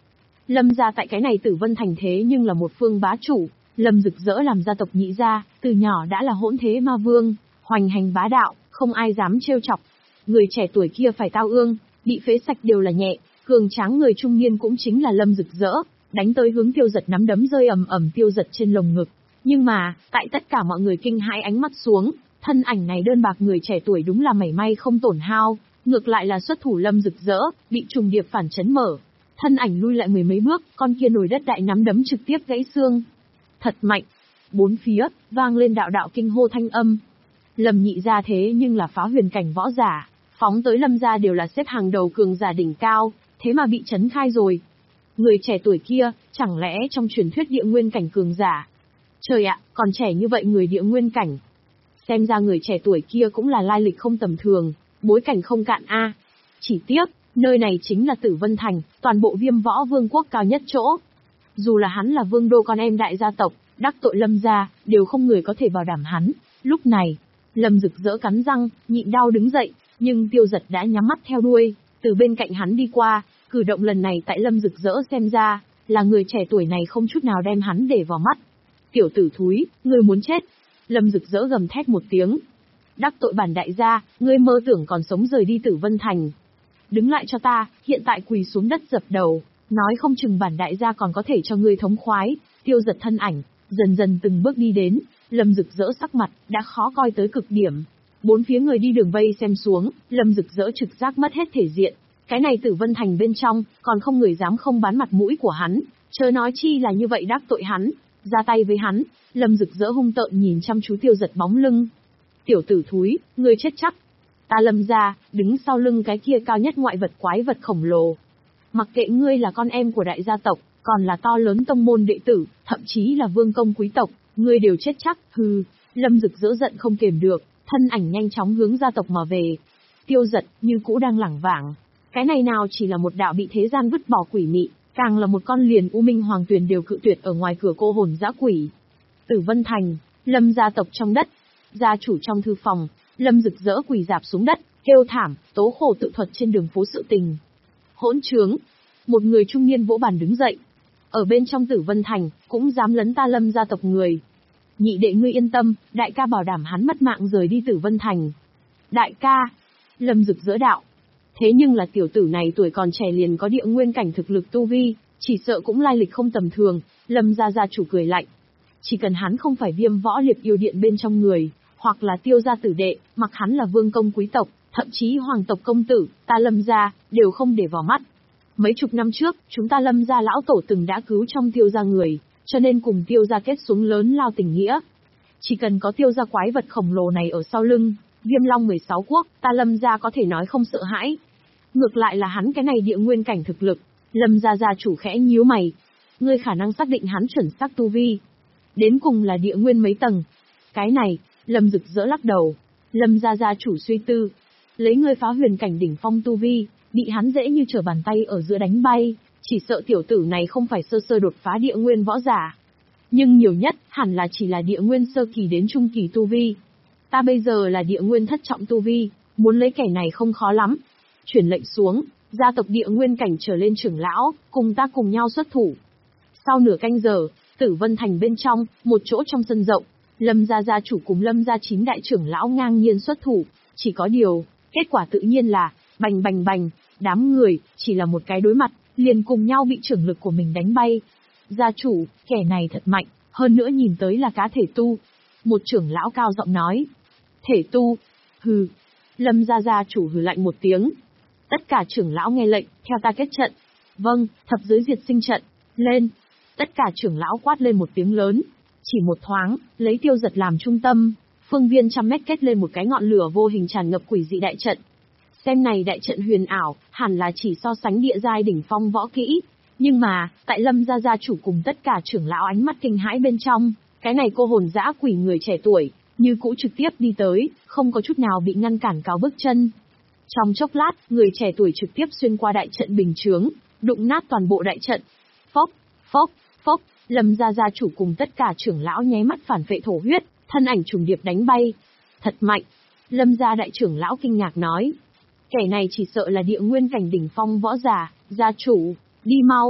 Lâm gia tại cái này Tử Vân Thành thế nhưng là một phương bá chủ, Lâm Rực Rỡ làm gia tộc nhị gia, từ nhỏ đã là hỗn thế ma vương, hoành hành bá đạo, không ai dám trêu chọc. Người trẻ tuổi kia phải tao ương, bị phế sạch đều là nhẹ, cường tráng người trung niên cũng chính là Lâm Rực Rỡ, đánh tới hướng Tiêu Giật nắm đấm rơi ầm ầm Tiêu Giật trên lồng ngực. Nhưng mà, tại tất cả mọi người kinh hãi ánh mắt xuống, thân ảnh này đơn bạc người trẻ tuổi đúng là mảy may không tổn hao, ngược lại là xuất thủ Lâm Rực Rỡ, bị trùng điệp phản chấn mở. Thân ảnh lui lại mười mấy bước, con kia nổi đất đại nắm đấm trực tiếp gãy xương. Thật mạnh. Bốn phía, vang lên đạo đạo kinh hô thanh âm. Lâm nhị gia thế nhưng là phá huyền cảnh võ giả, phóng tới Lâm gia đều là xếp hàng đầu cường giả đỉnh cao, thế mà bị chấn khai rồi. Người trẻ tuổi kia, chẳng lẽ trong truyền thuyết địa nguyên cảnh cường giả? Trời ạ, còn trẻ như vậy người địa nguyên cảnh. Xem ra người trẻ tuổi kia cũng là lai lịch không tầm thường, bối cảnh không cạn a. Chỉ tiếc, nơi này chính là Tử Vân Thành, toàn bộ Viêm Võ Vương quốc cao nhất chỗ. Dù là hắn là vương đô con em đại gia tộc, đắc tội Lâm gia, đều không người có thể bảo đảm hắn. Lúc này, Lâm Rực Rỡ cắn răng, nhịn đau đứng dậy, nhưng Tiêu Giật đã nhắm mắt theo đuôi, từ bên cạnh hắn đi qua, cử động lần này tại Lâm Rực Rỡ xem ra, là người trẻ tuổi này không chút nào đem hắn để vào mắt. Tiểu tử thúi, ngươi muốn chết. Lâm Rực Rỡ gầm thét một tiếng. Đắc tội bản đại gia, ngươi mơ tưởng còn sống rời đi Tử Vân Thành. Đứng lại cho ta, hiện tại quỳ xuống đất dập đầu, nói không chừng bản đại gia còn có thể cho ngươi thống khoái. Tiêu Giật thân ảnh, dần dần từng bước đi đến, Lâm Rực Rỡ sắc mặt, đã khó coi tới cực điểm. Bốn phía người đi đường vây xem xuống, Lâm Rực Rỡ trực giác mất hết thể diện. Cái này Tử Vân Thành bên trong, còn không người dám không bán mặt mũi của hắn, chớ nói chi là như vậy đắc tội hắn, ra tay với hắn. Lâm Rực Rỡ hung tợn nhìn chăm chú Tiêu Giật bóng lưng. Tiểu tử thúi, ngươi chết chắc. Ta Lâm gia, đứng sau lưng cái kia cao nhất ngoại vật quái vật khổng lồ. Mặc kệ ngươi là con em của đại gia tộc, còn là to lớn tông môn đệ tử, thậm chí là vương công quý tộc, ngươi đều chết chắc, hừ. Lâm Rực Rỡ giận không kiềm được, thân ảnh nhanh chóng hướng gia tộc mà về. Tiêu Giật, như cũ đang lảng vảng. Cái này nào chỉ là một đạo bị thế gian vứt bỏ quỷ mị, càng là một con liền U Minh Hoàng Tuyền đều cự tuyệt ở ngoài cửa cô hồn dã quỷ. Tử Vân Thành, Lâm gia tộc trong đất, gia chủ trong thư phòng, Lâm Rực Rỡ quỳ rạp xuống đất, kêu thảm, tố khổ tự thuật trên đường phố sự tình. Hỗn trướng, một người trung niên vỗ bàn đứng dậy. Ở bên trong Tử Vân Thành, cũng dám lấn ta Lâm gia tộc người. Nhị đệ ngươi yên tâm, đại ca bảo đảm hắn mất mạng rời đi Tử Vân Thành. Đại ca, Lâm Rực Rỡ đạo. Thế nhưng là tiểu tử này tuổi còn trẻ liền có địa nguyên cảnh thực lực tu vi, chỉ sợ cũng lai lịch không tầm thường. Lâm gia gia chủ cười lạnh. Chỉ cần hắn không phải Viêm Võ Liệt Yêu Điện bên trong người, hoặc là Tiêu gia tử đệ, mặc hắn là vương công quý tộc, thậm chí hoàng tộc công tử, ta Lâm gia, đều không để vào mắt. Mấy chục năm trước, chúng ta Lâm gia lão tổ từng đã cứu trong Tiêu gia người, cho nên cùng Tiêu gia kết xuống lớn lao tình nghĩa. Chỉ cần có Tiêu gia quái vật khổng lồ này ở sau lưng, Viêm Long mười sáu quốc, ta Lâm gia có thể nói không sợ hãi. Ngược lại là hắn cái này địa nguyên cảnh thực lực, Lâm gia gia chủ khẽ nhíu mày. Ngươi khả năng xác định hắn chuẩn xác tu vi. Đến cùng là địa nguyên mấy tầng. Cái này, Lâm Rực Rỡ lắc đầu. Lâm gia gia chủ suy tư. Lấy ngươi phá huyền cảnh đỉnh phong tu vi, bị hắn dễ như trở bàn tay ở giữa đánh bay, chỉ sợ tiểu tử này không phải sơ sơ đột phá địa nguyên võ giả. Nhưng nhiều nhất, hẳn là chỉ là địa nguyên sơ kỳ đến trung kỳ tu vi. Ta bây giờ là địa nguyên thất trọng tu vi, muốn lấy kẻ này không khó lắm. Chuyển lệnh xuống, gia tộc địa nguyên cảnh trở lên trưởng lão, cùng ta cùng nhau xuất thủ. Sau nửa canh giờ, Tử Vân Thành bên trong, một chỗ trong sân rộng, Lâm gia gia chủ cùng Lâm gia chín đại trưởng lão ngang nhiên xuất thủ, chỉ có điều, kết quả tự nhiên là, bành bành bành, đám người, chỉ là một cái đối mặt, liền cùng nhau bị trưởng lực của mình đánh bay. Gia chủ, kẻ này thật mạnh, hơn nữa nhìn tới là cá thể tu. Một trưởng lão cao giọng nói. Thể tu? Hừ. Lâm gia gia chủ hừ lạnh một tiếng. Tất cả trưởng lão nghe lệnh, theo ta kết trận. Vâng, thập giới diệt sinh trận, lên. Tất cả trưởng lão quát lên một tiếng lớn. Chỉ một thoáng, lấy Tiêu Giật làm trung tâm, phương viên trăm mét kết lên một cái ngọn lửa vô hình tràn ngập quỷ dị đại trận. Xem này đại trận huyền ảo, hẳn là chỉ so sánh địa giai đỉnh phong võ kỹ. Nhưng mà, tại Lâm gia gia chủ cùng tất cả trưởng lão ánh mắt kinh hãi bên trong, cái này cô hồn dã quỷ người trẻ tuổi, như cũ trực tiếp đi tới, không có chút nào bị ngăn cản cáo bước chân. Trong chốc lát, người trẻ tuổi trực tiếp xuyên qua đại trận bình chướng, đụng nát toàn bộ đại trận. Phốc, phốc, phốc, Lâm gia gia chủ cùng tất cả trưởng lão nháy mắt phản phệ thổ huyết, thân ảnh trùng điệp đánh bay. Thật mạnh. Lâm gia đại trưởng lão kinh ngạc nói. Kẻ này chỉ sợ là địa nguyên cảnh đỉnh phong võ giả, gia chủ, đi mau.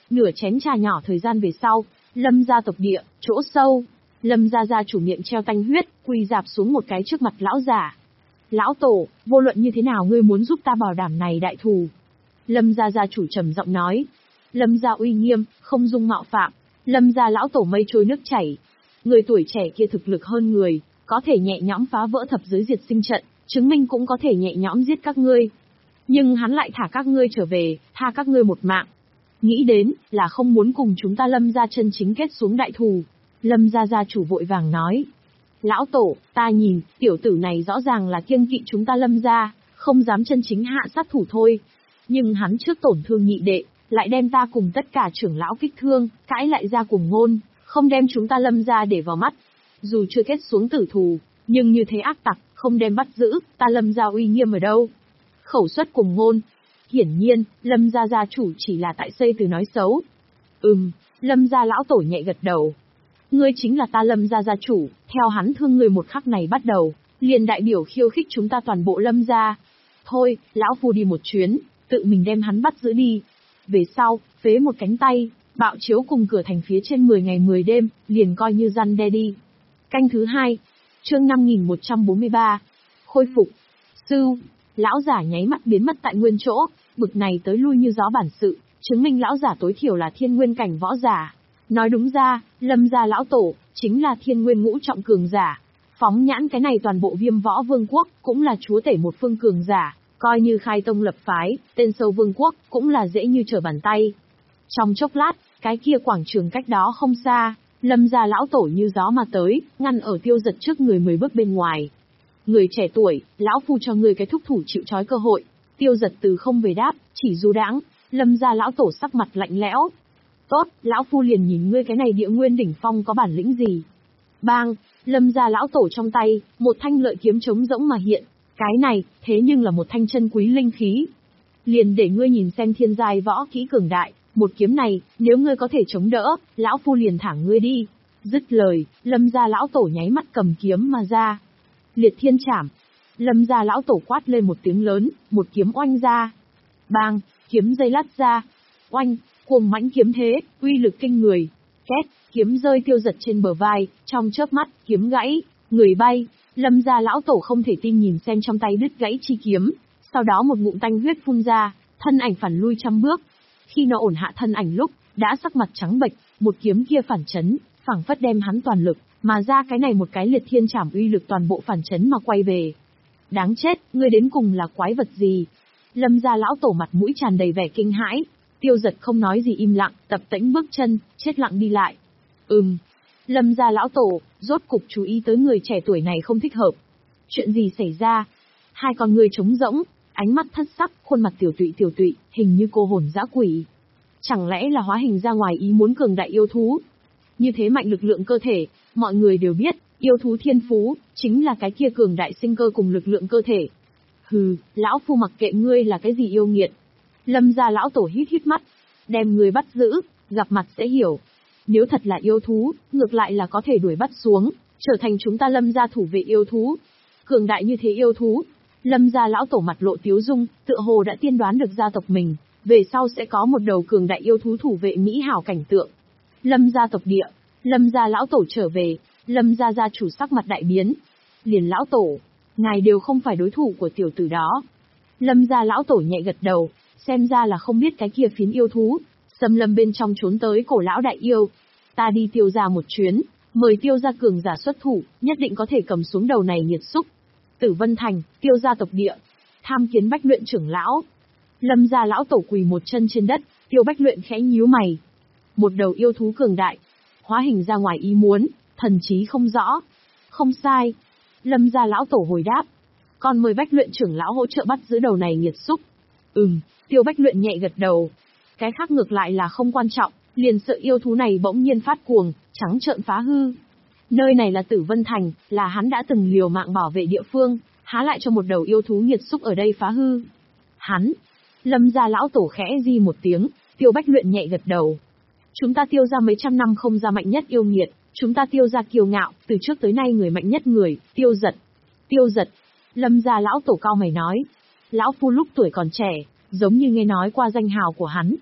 Nửa chén trà nhỏ thời gian về sau, Lâm gia tộc địa, chỗ sâu. Lâm gia gia chủ miệng treo tanh huyết, quỳ dạp xuống một cái trước mặt lão giả. Lão tổ, vô luận như thế nào ngươi muốn giúp ta bảo đảm này đại thù. Lâm gia gia chủ trầm giọng nói. Lâm gia uy nghiêm, không dung mạo phạm. Lâm gia lão tổ mây trôi nước chảy. Người tuổi trẻ kia thực lực hơn người, có thể nhẹ nhõm phá vỡ thập giới diệt sinh trận, chứng minh cũng có thể nhẹ nhõm giết các ngươi. Nhưng hắn lại thả các ngươi trở về, tha các ngươi một mạng. Nghĩ đến, là không muốn cùng chúng ta Lâm gia chân chính kết xuống đại thù. Lâm gia gia chủ vội vàng nói. Lão tổ, ta nhìn, tiểu tử này rõ ràng là kiêng kỵ chúng ta Lâm gia, không dám chân chính hạ sát thủ thôi. Nhưng hắn trước tổn thương nhị đệ, lại đem ta cùng tất cả trưởng lão kích thương, cãi lại ra cùng ngôn, không đem chúng ta Lâm gia để vào mắt. Dù chưa kết xuống tử thù, nhưng như thế ác tặc, không đem bắt giữ, ta Lâm gia uy nghiêm ở đâu? Khẩu xuất cùng ngôn. Hiển nhiên, Lâm gia gia chủ chỉ là tại xây từ nói xấu. Ừm, Lâm gia lão tổ nhẹ gật đầu. Ngươi chính là ta Lâm gia gia chủ, theo hắn thương người một khắc này bắt đầu, liền đại biểu khiêu khích chúng ta toàn bộ Lâm gia. Thôi, lão phu đi một chuyến, tự mình đem hắn bắt giữ đi. Về sau, phế một cánh tay, bạo chiếu cùng cửa thành phía trên mười ngày mười đêm, liền coi như răn đe đi. Canh thứ hai, chương năm nghìn một trăm bốn mươi ba, khôi phục. Sư, lão giả nháy mắt biến mất tại nguyên chỗ, bực này tới lui như gió bản sự, chứng minh lão giả tối thiểu là thiên nguyên cảnh võ giả. Nói đúng ra, Lâm gia lão tổ, chính là thiên nguyên ngũ trọng cường giả. Phóng nhãn cái này toàn bộ Viêm Võ Vương quốc, cũng là chúa tể một phương cường giả, coi như khai tông lập phái, tên sâu vương quốc, cũng là dễ như trở bàn tay. Trong chốc lát, cái kia quảng trường cách đó không xa, Lâm gia lão tổ như gió mà tới, ngăn ở Tiêu Giật trước người mười bước bên ngoài. Người trẻ tuổi, lão phu cho người cái thúc thủ chịu trói cơ hội. Tiêu Giật từ không về đáp, chỉ du đãng. Lâm gia lão tổ sắc mặt lạnh lẽo. Tốt, lão phu liền nhìn ngươi cái này địa nguyên đỉnh phong có bản lĩnh gì. Bang, Lâm gia lão tổ trong tay, một thanh lợi kiếm trống rỗng mà hiện. Cái này, thế nhưng là một thanh chân quý linh khí. Liền để ngươi nhìn xem thiên giai võ kỹ cường đại, một kiếm này, nếu ngươi có thể chống đỡ, lão phu liền thả ngươi đi. Dứt lời, Lâm gia lão tổ nháy mắt cầm kiếm mà ra. Liệt thiên trảm. Lâm gia lão tổ quát lên một tiếng lớn, một kiếm oanh ra. Bang, kiếm dây lát ra. Oanh, cuồng mãnh kiếm thế, uy lực kinh người. Két, kiếm rơi Tiêu Giật trên bờ vai, trong chớp mắt, kiếm gãy, người bay. Lâm gia lão tổ không thể tin nhìn xem trong tay đứt gãy chi kiếm, sau đó một ngụm tanh huyết phun ra, thân ảnh phản lui trăm bước. Khi nó ổn hạ thân ảnh lúc, đã sắc mặt trắng bệch, một kiếm kia phản chấn, phảng phất đem hắn toàn lực, mà ra cái này một cái liệt thiên trảm uy lực toàn bộ phản chấn mà quay về. Đáng chết, ngươi đến cùng là quái vật gì? Lâm gia lão tổ mặt mũi tràn đầy vẻ kinh hãi. Tiêu Giật không nói gì im lặng, tập tễnh bước chân, chết lặng đi lại. Ừm. Lâm gia lão tổ, rốt cục chú ý tới người trẻ tuổi này không thích hợp. Chuyện gì xảy ra? Hai con người trống rỗng, ánh mắt thất sắc, khuôn mặt tiểu tụy tiểu tụy, hình như cô hồn dã quỷ. Chẳng lẽ là hóa hình ra ngoài ý muốn cường đại yêu thú? Như thế mạnh lực lượng cơ thể, mọi người đều biết, yêu thú thiên phú, chính là cái kia cường đại sinh cơ cùng lực lượng cơ thể. Hừ, lão phu mặc kệ ngươi là cái gì yêu nghiệt. Lâm gia lão tổ hít hít mắt, đem ngươi bắt giữ, gặp mặt sẽ hiểu. Nếu thật là yêu thú, ngược lại là có thể đuổi bắt xuống, trở thành chúng ta Lâm gia thủ vệ yêu thú. Cường đại như thế yêu thú. Lâm gia lão tổ mặt lộ tiếu dung, tựa hồ đã tiên đoán được gia tộc mình, về sau sẽ có một đầu cường đại yêu thú thủ vệ mỹ hảo cảnh tượng. Lâm gia tộc địa, Lâm gia lão tổ trở về, Lâm gia gia chủ sắc mặt đại biến. Liền lão tổ, ngài đều không phải đối thủ của tiểu tử đó. Lâm gia lão tổ nhẹ gật đầu, xem ra là không biết cái kia phiến yêu thú, xâm lâm bên trong trốn tới cổ lão đại yêu. Ta đi Tiêu gia một chuyến, mời Tiêu gia cường giả xuất thủ, nhất định có thể cầm xuống đầu này nhiệt xúc. Tử Vân Thành, Tiêu gia tộc địa, tham kiến Bách Luyện trưởng lão. Lâm gia lão tổ quỳ một chân trên đất, Tiêu Bách Luyện khẽ nhíu mày. Một đầu yêu thú cường đại, hóa hình ra ngoài ý muốn, thần trí không rõ. Không sai. Lâm gia lão tổ hồi đáp. Còn mời Bách Luyện trưởng lão hỗ trợ bắt giữ đầu này nghiệt xúc. Ừm, Tiêu Bách Luyện nhẹ gật đầu. Cái khác ngược lại là không quan trọng, liền sợ yêu thú này bỗng nhiên phát cuồng, trắng trợn phá hư. Nơi này là Tử Vân Thành, là hắn đã từng liều mạng bảo vệ địa phương, há lại cho một đầu yêu thú nghiệt xúc ở đây phá hư. Hắn. Lâm gia lão tổ khẽ di một tiếng, Tiêu Bách Luyện nhẹ gật đầu. Chúng ta Tiêu gia mấy trăm năm không ra mạnh nhất yêu nghiệt, chúng ta Tiêu gia kiêu ngạo, từ trước tới nay người mạnh nhất người, Tiêu Giật. Tiêu Giật. Lâm gia lão tổ cao mày nói. Lão phu lúc tuổi còn trẻ, giống như nghe nói qua danh hào của hắn.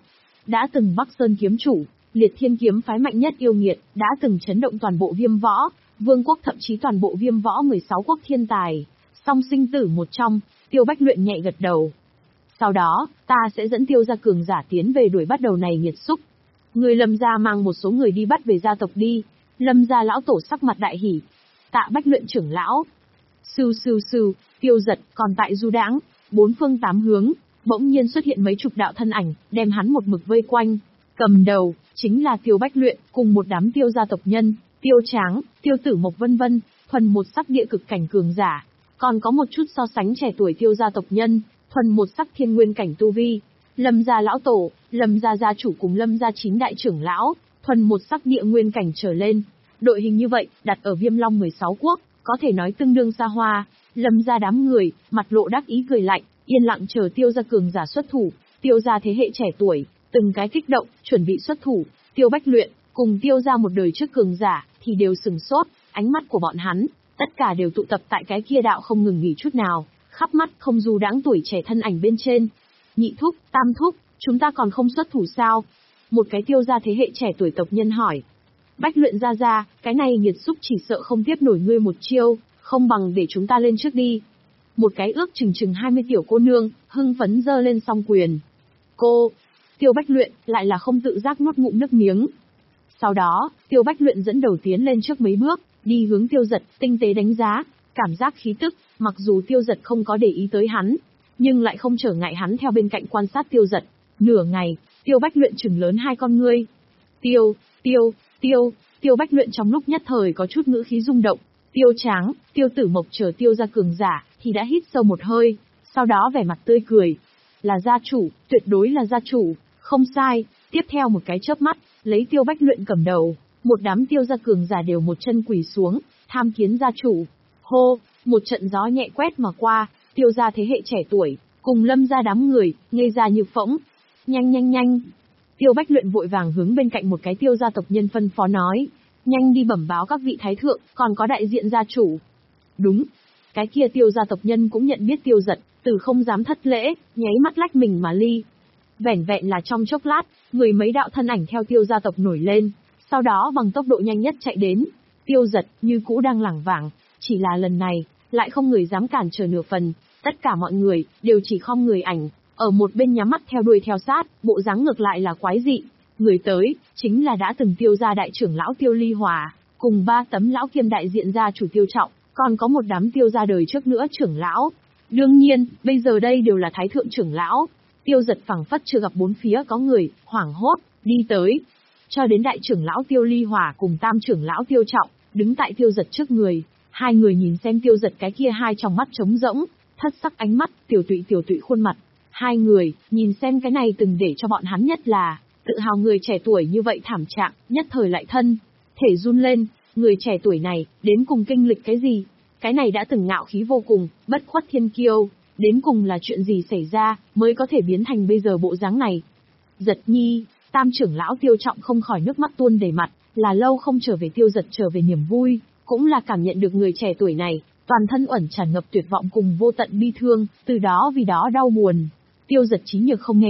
đã từng Bắc Sơn kiếm chủ, Liệt Thiên kiếm phái mạnh nhất yêu nghiệt, đã từng chấn động toàn bộ Viêm Võ, Vương quốc thậm chí toàn bộ Viêm Võ mười sáu quốc thiên tài, song sinh tử một trong, Tiêu Bách Luyện nhẹ gật đầu. Sau đó, ta sẽ dẫn Tiêu gia cường giả tiến về đuổi bắt đầu này nghiệt xúc. Người Lâm gia mang một số người đi bắt về gia tộc đi. Lâm gia lão tổ sắc mặt đại hỉ. Tạ Bách Luyện trưởng lão. Sưu sưu sưu, Tiêu Giật còn tại du đãng, bốn phương tám hướng, bỗng nhiên xuất hiện mấy chục đạo thân ảnh, đem hắn một mực vây quanh. Cầm đầu, chính là Tiêu Bách Luyện, cùng một đám Tiêu gia tộc nhân, Tiêu Tráng, Tiêu Tử Mộc vân vân, thuần một sắc địa cực cảnh cường giả. Còn có một chút so sánh trẻ tuổi Tiêu gia tộc nhân, thuần một sắc thiên nguyên cảnh tu vi. Lâm gia lão tổ, Lâm gia gia chủ cùng Lâm gia chín đại trưởng lão, thuần một sắc địa nguyên cảnh trở lên. Đội hình như vậy, đặt ở Viêm Long mười sáu quốc, có thể nói tương đương xa hoa. Lâm gia đám người, mặt lộ đắc ý cười lạnh, yên lặng chờ Tiêu gia cường giả xuất thủ. Tiêu gia thế hệ trẻ tuổi, từng cái kích động, chuẩn bị xuất thủ. Tiêu Bách Luyện, cùng Tiêu gia một đời trước cường giả, thì đều sừng sốt, ánh mắt của bọn hắn, tất cả đều tụ tập tại cái kia đạo không ngừng nghỉ chút nào, khắp mắt không dù đáng tuổi trẻ thân ảnh bên trên. Nhị thúc, tam thúc, chúng ta còn không xuất thủ sao? Một cái Tiêu gia thế hệ trẻ tuổi tộc nhân hỏi. Bách Luyện gia gia, cái này nghiệt xúc chỉ sợ không tiếp nổi ngươi một chiêu, không bằng để chúng ta lên trước đi. Một cái ước chừng chừng hai mươi tiểu cô nương, hưng phấn giơ lên song quyền. Cô, Tiêu Bách Luyện, lại là không tự giác nuốt ngụm nước miếng. Sau đó, Tiêu Bách Luyện dẫn đầu tiến lên trước mấy bước, đi hướng Tiêu Giật, tinh tế đánh giá, cảm giác khí tức, mặc dù Tiêu Giật không có để ý tới hắn, nhưng lại không trở ngại hắn theo bên cạnh quan sát Tiêu Giật. Nửa ngày, Tiêu Bách Luyện trừng lớn hai con ngươi. Tiêu, Tiêu, Tiêu, Tiêu Bách Luyện trong lúc nhất thời có chút ngữ khí rung động. Tiêu Tráng, Tiêu Tử Mộc chờ Tiêu gia cường giả, thì đã hít sâu một hơi, sau đó vẻ mặt tươi cười. Là gia chủ, tuyệt đối là gia chủ, không sai. Tiếp theo một cái chớp mắt, lấy Tiêu Bách Luyện cầm đầu, một đám Tiêu gia cường giả đều một chân quỳ xuống, tham kiến gia chủ. Hô, một trận gió nhẹ quét mà qua, Tiêu gia thế hệ trẻ tuổi, cùng Lâm gia đám người, ngây ra như phỗng. Nhanh nhanh nhanh. Tiêu Bách Luyện vội vàng hướng bên cạnh một cái Tiêu gia tộc nhân phân phó nói, nhanh đi bẩm báo các vị thái thượng, còn có đại diện gia chủ. Đúng. Cái kia Tiêu gia tộc nhân cũng nhận biết Tiêu Giật, từ không dám thất lễ, nháy mắt lách mình mà ly. Vẻn vẹn là trong chốc lát, mười mấy đạo thân ảnh theo Tiêu gia tộc nổi lên, sau đó bằng tốc độ nhanh nhất chạy đến. Tiêu Giật như cũ đang lảng vảng, chỉ là lần này, lại không người dám cản trở nửa phần, tất cả mọi người đều chỉ khom người ảnh, ở một bên nhắm mắt theo đuôi theo sát, bộ dáng ngược lại là quái dị. Người tới, chính là đã từng Tiêu gia đại trưởng lão Tiêu Ly Hòa, cùng ba tấm lão kiêm đại diện gia chủ Tiêu Trọng, còn có một đám Tiêu gia đời trước nữa trưởng lão. Đương nhiên, bây giờ đây đều là thái thượng trưởng lão. Tiêu Giật phảng phất chưa gặp bốn phía có người, hoảng hốt, đi tới. Cho đến đại trưởng lão Tiêu Ly Hòa cùng tam trưởng lão Tiêu Trọng, đứng tại Tiêu Giật trước người. Hai người nhìn xem Tiêu Giật cái kia hai trong mắt trống rỗng, thất sắc ánh mắt, tiểu tụy tiểu tụy khuôn mặt. Hai người, nhìn xem cái này từng để cho bọn hắn nhất là, tự hào người trẻ tuổi như vậy thảm trạng, nhất thời lại thân. Thể run lên, người trẻ tuổi này, đến cùng kinh lịch cái gì? Cái này đã từng ngạo khí vô cùng, bất khuất thiên kiêu, đến cùng là chuyện gì xảy ra, mới có thể biến thành bây giờ bộ dáng này. Giật nhi, tam trưởng lão Tiêu Trọng không khỏi nước mắt tuôn đầy mặt, là lâu không trở về Tiêu Giật trở về niềm vui, cũng là cảm nhận được người trẻ tuổi này, toàn thân uẩn tràn ngập tuyệt vọng cùng vô tận bi thương, từ đó vì đó đau buồn. Tiêu Giật trí nhược không nghe